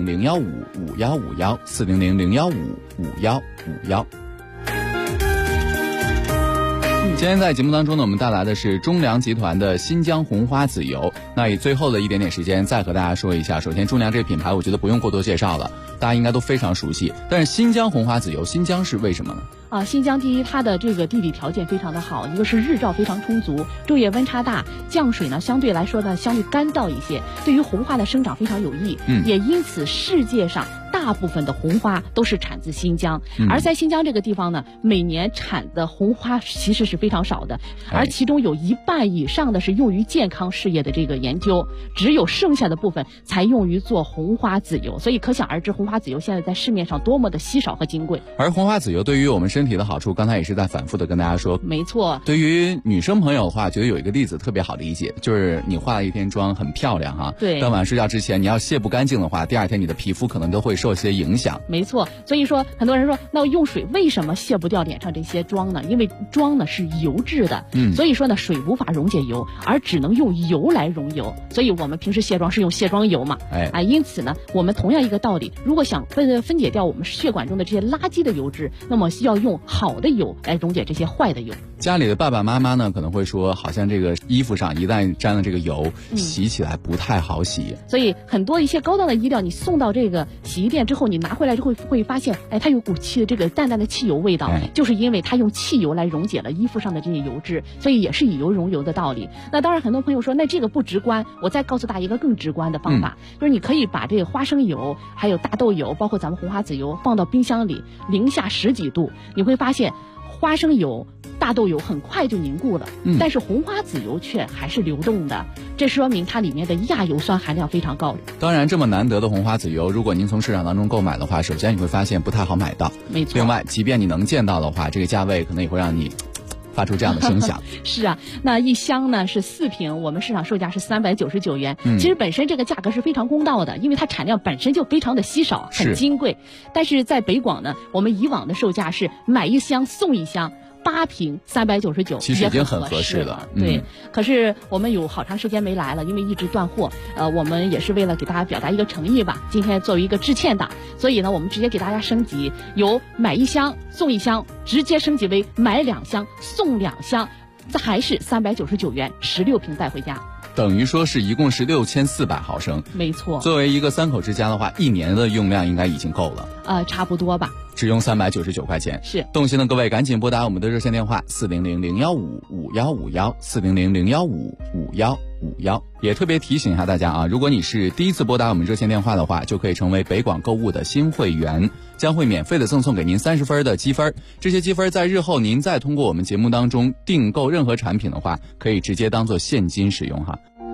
400-015-5151，400-015-5151。今天在节目当中呢，我们带来的是中粮集团的新疆红花籽油。那以最后的一点点时间，再和大家说一下。首先，中粮这个品牌，我觉得不用过多介绍了，大家应该都非常熟悉。但是新疆红花籽油，新疆是为什么呢？ 新疆第一，它的这个地理条件非常的好，一个是日照非常充足，昼夜温差大，降水呢相对来说呢相对干燥一些，对于红花的生长非常有益。也因此世界上大部分的红花都是产自新疆，而在新疆这个地方呢，每年产的红花其实是非常少的，而其中有1半以上的是用于健康事业的这个研究，只有剩下的部分才用于做红花籽油。所以可想而知，红花籽油现在在市面上多么的稀少和金贵。 而红花籽油对于我们身体的好处，刚才也是在反复的跟大家说。 没错， 对于女生朋友的话，觉得有一个例子特别好理解，就是你化了一天妆很漂亮哈， 对， 当晚睡觉之前你要卸不干净的话，第2天你的皮肤可能都会受些影响。 没错，所以说很多人说，那用水为什么卸不掉脸上这些妆呢？因为妆呢是油质的，所以说呢水无法溶解油，而只能用油来溶油，所以我们平时卸妆是用卸妆油嘛，因此呢，我们同样一个道理，如果想分解掉我们血管中的这些垃圾的油脂，那么要用好的油来溶解这些坏的油。 家里的爸爸妈妈呢可能会说，好像这个衣服上一旦沾了这个油，洗起来不太好洗。 所以很多一些高档的衣料，你送到这个洗衣店之后，你拿回来之后会发现，它有股这个淡淡的汽油味道，就是因为它用汽油来溶解了衣服上的这些油脂，所以也是以油溶油的道理。那当然很多朋友说，那这个不直观，我再告诉大家一个更直观的方法，就是你可以把这个花生油还有大豆油，包括咱们红花籽油放到冰箱里零下10几度，你会发现花生油、大豆油很快就凝固了，但是红花籽油却还是流动的，这说明它里面的亚油酸含量非常高。 当然，这么难得的红花籽油，如果您从市场当中购买的话，首先你会发现不太好买到。 没错。 另外，即便你能见到的话，这个价位可能也会让你发出这样的声响。 是啊，那一箱呢是4瓶，我们市场售价是399元。其实本身这个价格是非常公道的，因为它产量本身就非常的稀少，很金贵。但是在北广呢，我们以往的售价是买1箱送1箱。8瓶399， 其实已经很合适了。 对，可是我们有好长时间没来了，因为一直断货。我们也是为了给大家表达一个诚意吧，今天作为一个致歉档，所以呢，我们直接给大家升级，由买1箱送1箱，直接升级为买2箱送2箱，还是399元，16瓶带回家。 等于说是一共是6400毫升， 没错。 作为一个3口之家的话，1年的用量应该已经够了。 差不多吧。 只用399块钱。 是。 动心的各位赶紧拨打我们的热线电话400-015-5151，400-015-5151。也特别提醒一下大家啊，如果你是第一次拨打我们热线电话的话，就可以成为北广购物的新会员，将会免费的赠送给您30分的积分。这些积分在日后您再通过我们节目当中订购任何产品的话，可以直接当做现金使用哈。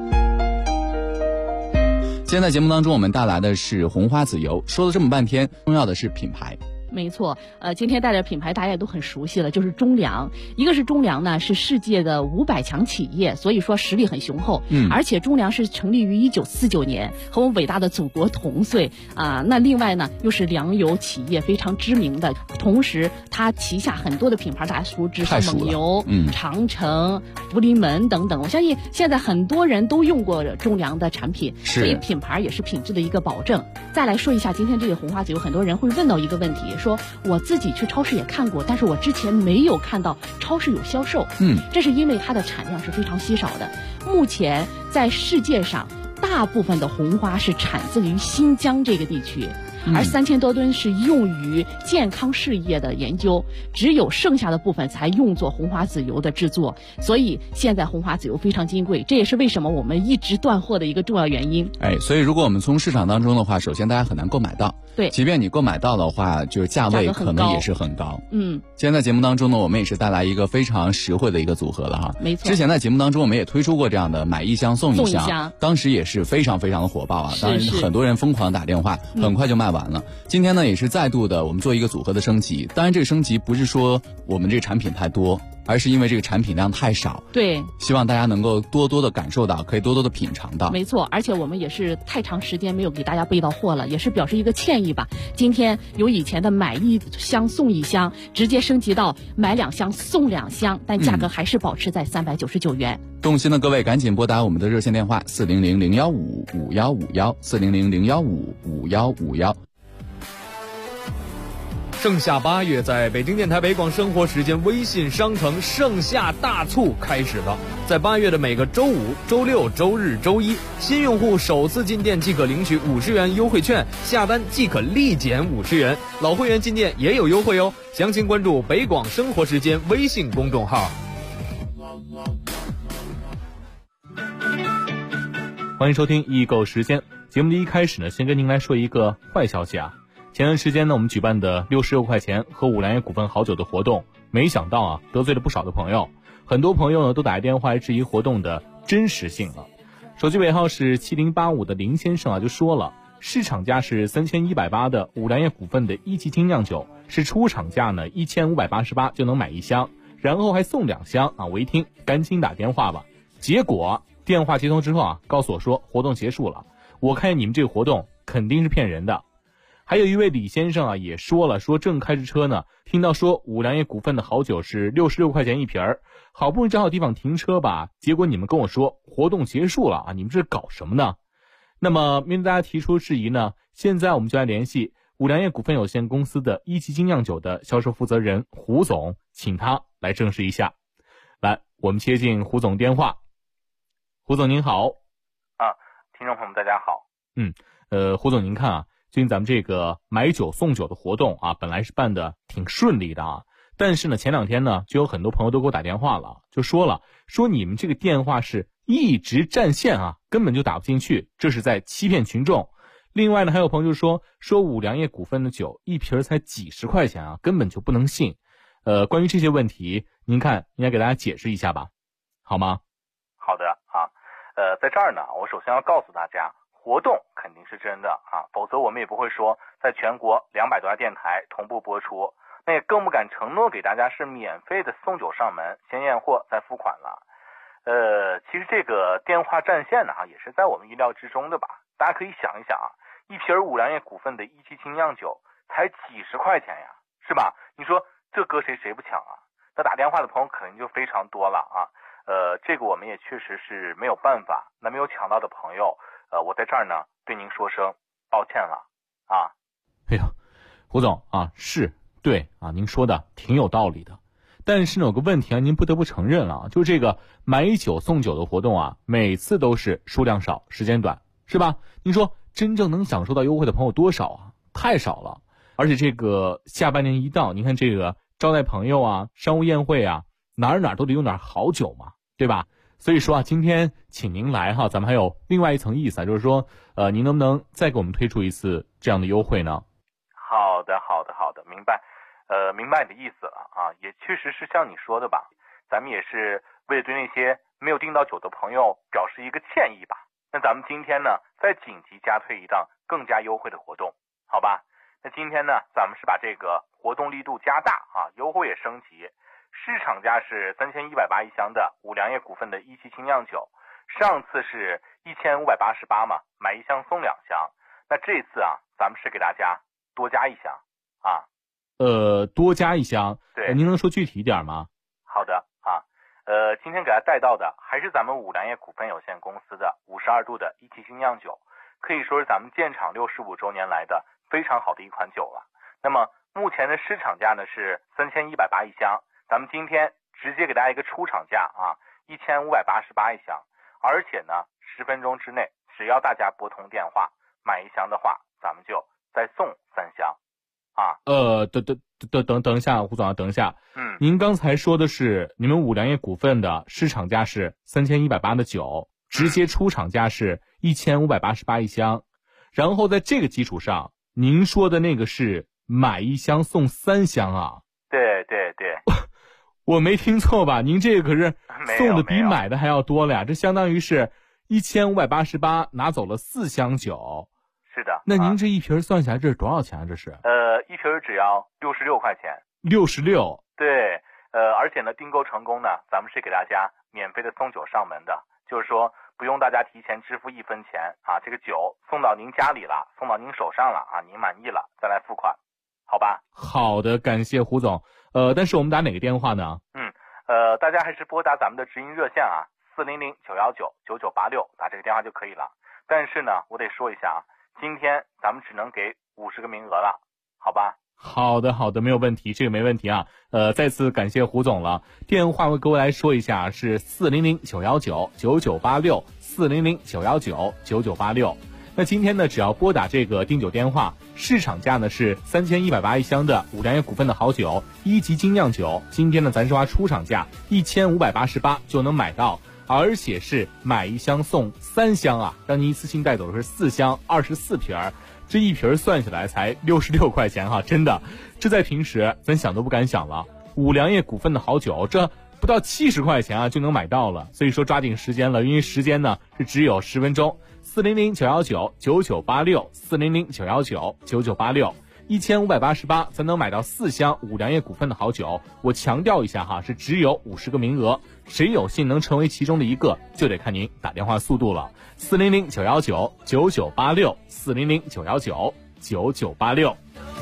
今天在节目当中我们带来的是红花籽油，说了这么半天，重要的是品牌。 没错，今天带的品牌大家也都很熟悉了，就是中粮。一个是中粮呢，是世界的500强企业，所以说实力很雄厚。而且中粮是成立于1949年，和我们伟大的祖国同岁啊。那另外呢，又是粮油企业非常知名的，同时它旗下很多的品牌大家熟知，像蒙牛、长城、福临门等等。我相信现在很多人都用过中粮的产品，所以品牌也是品质的一个保证。再来说一下今天这个红花籽油，很多人会问到一个问题，说我自己去超市也看过，但是我之前没有看到超市有销售。这是因为它的产量是非常稀少的。目前在世界上，大部分的红花是产自于新疆这个地区。而3000多吨是用于健康事业的研究，只有剩下的部分才用作红花籽油的制作，所以现在红花籽油非常金贵，这也是为什么我们一直断货的一个重要原因。 所以如果我们从市场当中的话，首先大家很难购买到， 对， 即便你购买到的话，就是价位可能也是很高。今天在节目当中呢，我们也是带来一个非常实惠的一个组合了哈。 没错， 之前在节目当中我们也推出过这样的买1箱送1箱，当时也是非常非常的火爆啊，当然很多人疯狂打电话，很快就卖完了。今天呢也是再度的我们做一个组合的升级，当然这个升级不是说我们这个产品太多，而是因为这个产品量太少。 对， 希望大家能够多多的感受到，可以多多的品尝到。 没错，而且我们也是太长时间没有给大家备到货了，也是表示一个歉意吧。今天由以前的买1箱送1箱，直接升级到买2箱送2箱，但价格还是保持在399元。 动心的各位赶紧拨打我们的热线电话400-015-5151，400-015-5151。 盛夏8月，在北京电台北广生活时间微信商城盛夏大促开始了。在8月的每个周五、周六、周日、周一，新用户首次进店即可领取50元优惠券，下单即可立减50元。老会员进店也有优惠哦，详情关注北广生活时间微信公众号。 欢迎收听易购时间。节目的一开始呢，先跟您来说一个坏消息啊。前段时间呢，我们举办的66块钱喝五粮液股份好酒的活动，没想到啊，得罪了不少的朋友。很多朋友呢都打电话来质疑活动的真实性了。手机尾号是7085的林先生啊就说了，市场价是3180的五粮液股份的1级精酿酒，是出厂价呢1588就能买1箱，然后还送2箱啊！我一听赶紧打电话吧，结果电话接通之后啊，告诉我说活动结束了。我看你们这个活动肯定是骗人的。还有一位李先生啊也说了，说正开着车呢，听到说五粮液股份的好酒是66块钱一瓶儿，好不容易找好地方停车吧，结果你们跟我说活动结束了啊，你们这是搞什么呢？那么面对大家提出质疑呢，现在我们就来联系五粮液股份有限公司的1级精酿酒的销售负责人胡总，请他来证实一下。来，我们接进胡总电话。胡总您好。 听众朋友们大家好。 胡总您看啊，最近咱们这个买酒送酒的活动啊，本来是办的挺顺利的啊，但是呢前2天呢就有很多朋友都给我打电话了，就说你们这个电话是一直占线啊，根本就打不进去，这是在欺骗群众。另外呢还有朋友就说五粮液股份的酒一瓶才几十块钱啊，根本就不能信。关于这些问题，您看应该给大家解释一下吧，好吗？ 好的啊，在这儿呢，我首先要告诉大家，活动肯定是真的啊，否则我们也不会说在全国200多家电台同步播出。 那也更不敢承诺给大家是免费的送酒上门，先验货再付款了。其实这个电话占线呢也是在我们意料之中的吧。大家可以想一想啊，一瓶五粮液股份的17精酿酒才几十块钱呀，是吧？你说这搁谁不抢啊？那打电话的朋友肯定就非常多了啊。这个我们也确实是没有办法。那没有抢到的朋友，我在这儿呢对您说声抱歉了啊。 哎呦，胡总啊，是对啊，您说的挺有道理的。但是呢，有个问题啊，您不得不承认了，就是这个买酒送酒的活动啊，每次都是数量少，时间短，是吧？您说真正能享受到优惠的朋友多少啊？太少了。而且这个下半年一到，您看这个招待朋友啊，商务宴会啊，哪儿都得用点好酒嘛，对吧？所以说啊，今天请您来哈，咱们还有另外一层意思啊，就是说，您能不能再给我们推出一次这样的优惠呢？ 好的，明白。明白你的意思了啊，也确实是像你说的吧，咱们也是为了对那些没有订到酒的朋友表示一个歉意吧。那咱们今天呢，再紧急加推一档更加优惠的活动，好吧？那今天呢，咱们是把这个活动力度加大啊，优惠也升级。市场价是3180一箱的五粮液股份的17精酿酒，上次是1588嘛，买一箱送2箱。那这次啊，咱们是给大家多加一箱啊。 多加一箱， 对， 您能说具体一点吗？ 好的啊，今天给大家带到的还是咱们五粮液股份有限公司的52度的17精酿酒，可以说是咱们建厂65周年来的非常好的一款酒了。那么目前的市场价呢是3180一箱，咱们今天直接给大家一个出厂价啊，1588一箱，而且呢10分钟之内，只要大家拨通电话买一箱的话，咱们就再送3箱。啊， 等一下，胡总啊，等一下。您刚才说的是你们五粮液股份的市场价是3180的酒，直接出厂价是1588一箱，然后在这个基础上，您说的那个是买一箱送3箱啊？ 对， 我没听错吧？您这个可是送的比买的还要多了呀，这相当于是1588拿走了4箱酒。 是的， 那您这一瓶算下来这是多少钱啊？这是一瓶只要66块钱。 66？ 对，而且呢，订购成功呢，咱们是给大家免费的送酒上门的，就是说不用大家提前支付1分钱啊，这个酒送到您家里了，送到您手上了啊，您满意了再来付款，好吧？ 好的，感谢胡总。但是我们打哪个电话呢？ 大家还是拨打咱们的直营热线啊，400-919-9986，打这个电话就可以了。但是呢，我得说一下啊，今天咱们只能给50个名额了，好吧？ 好的，没有问题，这个没问题啊。再次感谢胡总了。电话我各位来说一下，是400-919-9986 400-919-9986。那今天呢，只要拨打这个订酒电话，市场价呢是3180一箱的五粮液股份的好酒1级精酿酒，今天呢咱是花出厂价1588就能买到，而且是买一箱送3箱啊，让您一次性带走的是4箱24瓶，这一瓶算下来才66块钱哈，真的，这在平时咱想都不敢想了。五粮液股份的好酒，这不到70块钱啊就能买到了，所以说抓紧时间了，因为时间呢是只有10分钟。400-919-9986 400-919-9986 1588才能买到4箱五粮液股份的好酒。我强调一下哈，是只有50个名额，谁有幸能成为其中的一个，就得看您打电话速度了。400-919-9986 400-919-9986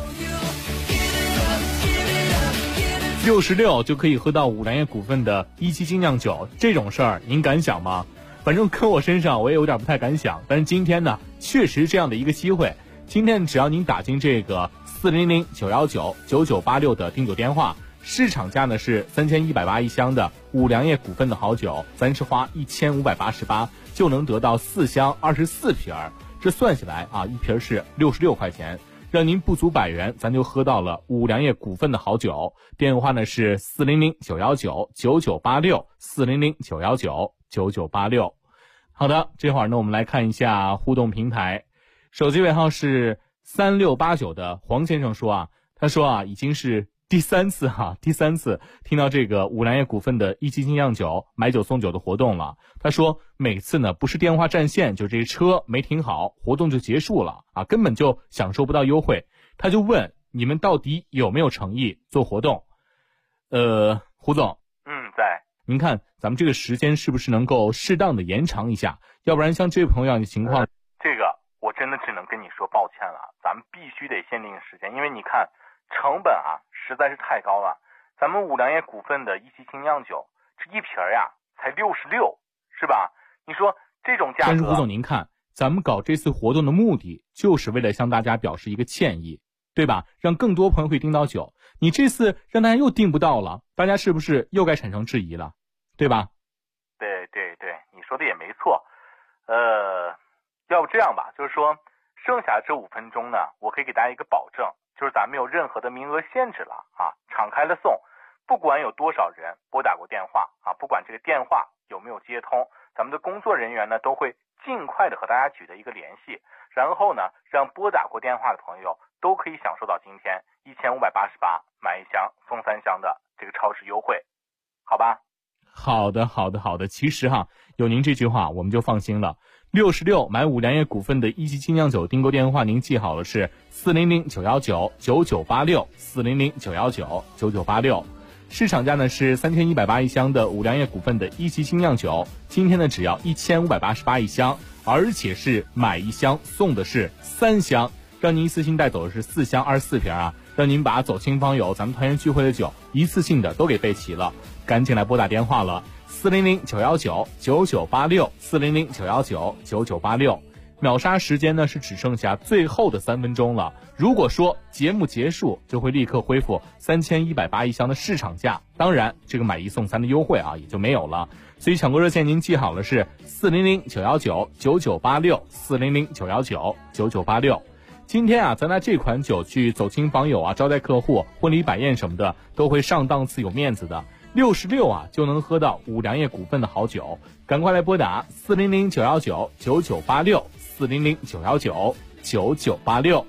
66就可以喝到五粮液股份的1级精酿酒，这种事儿您敢想吗？反正搁我身上我也有点不太敢想，但是今天呢确实这样的一个机会，今天只要您打进这个400-919-9986的订酒电话，市场价呢是3180一箱的五粮液股份的好酒，咱是花1588就能得到4箱24瓶，这算下来啊，一瓶是66块钱，让您不足100元，咱就喝到了五粮液股份的好酒。电话呢是400-919-9986 400-919-9986。好的，这会儿呢我们来看一下互动平台，手机尾号是3689的黄先生说啊，他说啊已经是第三次听到这个五粮液股份的1级精酿酒买酒送酒的活动了。他说每次呢不是电话占线，就这车没停好，活动就结束了啊，根本就享受不到优惠。他就问你们到底有没有诚意做活动？胡总， 在。 您看咱们这个时间是不是能够适当的延长一下？要不然像这位朋友的情况， 这个我真的只能跟你说抱歉了，咱们必须得限定时间，因为你看成本啊实在是太高了。咱们五粮液股份的一期精酿酒，这一瓶呀才66，是吧？你说这种价格。 但是胡总您看，咱们搞这次活动的目的就是为了向大家表示一个歉意，对吧？让更多朋友可以订到酒。你这次让大家又订不到了，大家是不是又该产生质疑了，对吧？ 对，你说的也没错。要不这样吧，就是说剩下这5分钟呢，我可以给大家一个保证，就是咱没有任何的名额限制了啊，敞开了送，不管有多少人拨打过电话啊，不管这个电话有没有接通，咱们的工作人员呢都会尽快的和大家取得一个联系，然后呢让拨打过电话的朋友都可以享受到今天1588买1箱送3箱的这个超值优惠，好吧？ 好的。其实有您这句话我们就放心了。66买五粮液股份的一级精酿酒订购电话您记好了，是400-919-9986，400-919-9986。市场价呢是3180一箱的五粮液股份的一级精酿酒，今天呢只要1588一箱，而且是买1箱送的是3箱，让您一次性带走的是4箱24瓶啊，让您把走亲访友咱们团圆聚会的酒一次性的都给备齐了。赶紧来拨打电话了，400-919-9986，400-919-9986。秒杀时间呢是只剩下最后的3分钟了，如果说节目结束就会立刻恢复3180一箱的市场价，当然这个买1送3的优惠也就没有了。所以抢购热线您记好了，是400-919-9986，400-919-9986。今天咱拿这款酒去走亲访友招待客户、婚礼摆宴什么的都会上档次有面子的。66就能喝到五粮液股份的好酒，赶快来拨打400-919-9986，400-919-9986。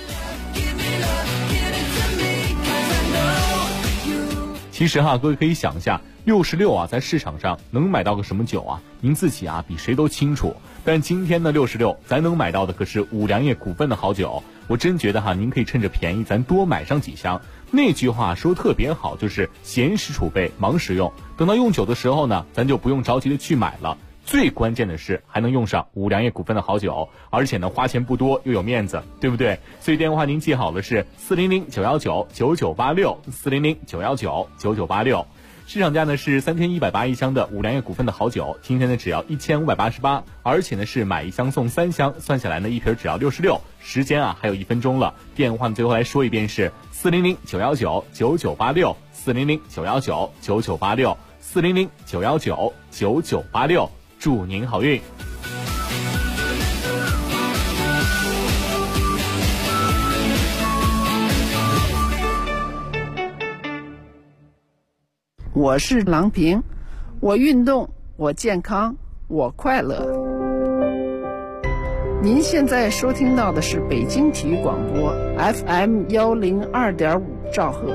其实各位可以想一下，66在市场上能买到个什么酒您自己比谁都清楚。但今天的66咱能买到的可是五粮液股份的好酒，我真觉得您可以趁着便宜咱多买上几箱。那句话说特别好，就是闲时储备忙时用，等到用酒的时候呢，咱就不用着急的去买了。最关键的是还能用上五粮液股份的好酒，而且呢花钱不多又有面子，对不对？所以电话您记好了，是400-919-9986，400-919-9986。市场价呢是3180一箱的五粮液股份的好酒，今天呢只要1588，而且呢是买1箱送3箱，算下来呢一瓶只要66。时间还有1分钟了，电话呢最后来说一遍是400-919-9986，400-919-9986，400-919-9986。祝您好运。 我是郎平，我运动，我健康，我快乐。您现在收听到的是北京体育广播 FM 102.5兆赫。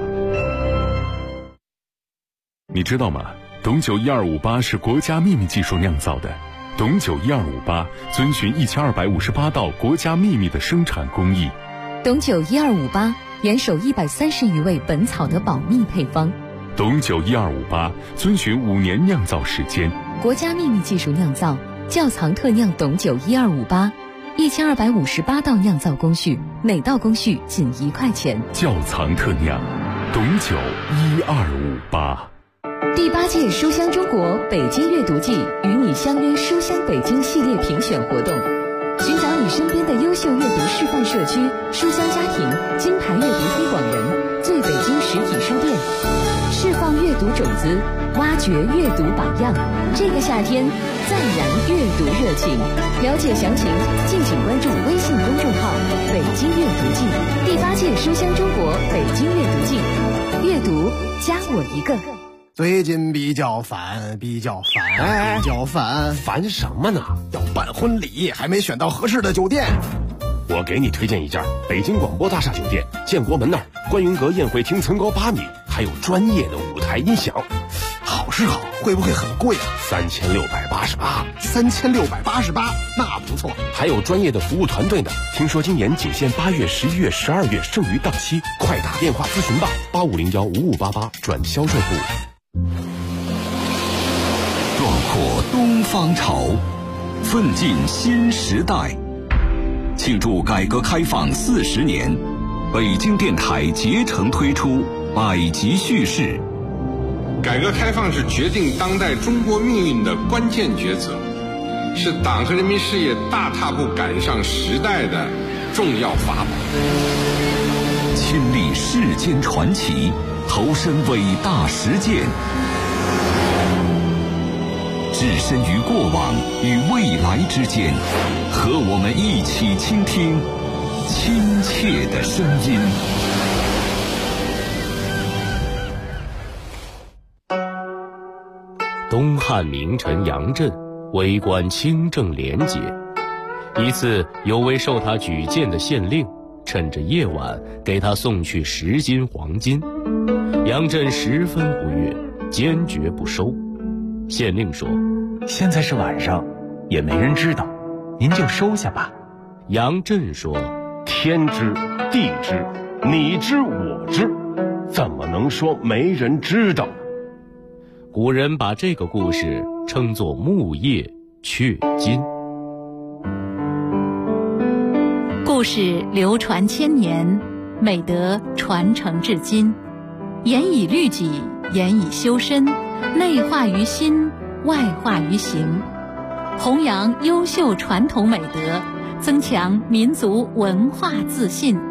你知道吗？董酒1258是国家秘密技术酿造的。董酒1258遵循1258道国家秘密的生产工艺。 董酒1258严守130余位本草的保密配方。 董酒1258遵循5年酿造时间， 国家秘密技术酿造，窖藏特酿董酒1258，1258道酿造工序，每道工序仅1块钱。 窖藏特酿，董酒1258。 第8届书香中国北京阅读季与你相约书香北京系列评选活动，寻找你身边的优秀阅读示范社区、书香家庭、金牌阅读推广人、最北京实体书店，释放阅读种子，挖掘阅读榜样。这个夏天再燃阅读热情，了解详情敬请关注微信公众号北京阅读季。第8届书香中国北京阅读季，阅读加我一个。 最近比较烦，烦什么呢？要办婚礼，还没选到合适的酒店。 我给你推荐一家北京广播大厦酒店，建国门那儿，观云阁宴会厅层高8米，还有专业的舞台音响。好是好，会不会很贵 3688。 3688，那不错。 还有专业的服务团队呢。听说今年仅限8月、11月、12月，剩余档期，快打电话咨询吧，85015588转销售部。 壮阔东方潮，奋进新时代。庆祝改革开放40年，北京电台竭诚推出百集叙事。 改革开放是决定当代中国命运的关键抉择，是党和人民事业大踏步赶上时代的重要法宝。 亲历世间传奇，投身伟大实践，置身于过往与未来之间，和我们一起倾听亲切的声音。 东汉名臣杨震为官清正廉洁，一次有位受他举荐的县令趁着夜晚给他送去10斤黄金，杨震十分不悦，坚决不收。县令说： 现在是晚上，也没人知道，您就收下吧。 杨震说： 天知地知，你知我知，怎么能说没人知道？ 古人把这个故事称作木叶雀金。 故事流传千年，美德传承至今，严以律己，严以修身，内化于心，外化于行，弘扬优秀传统美德，增强民族文化自信。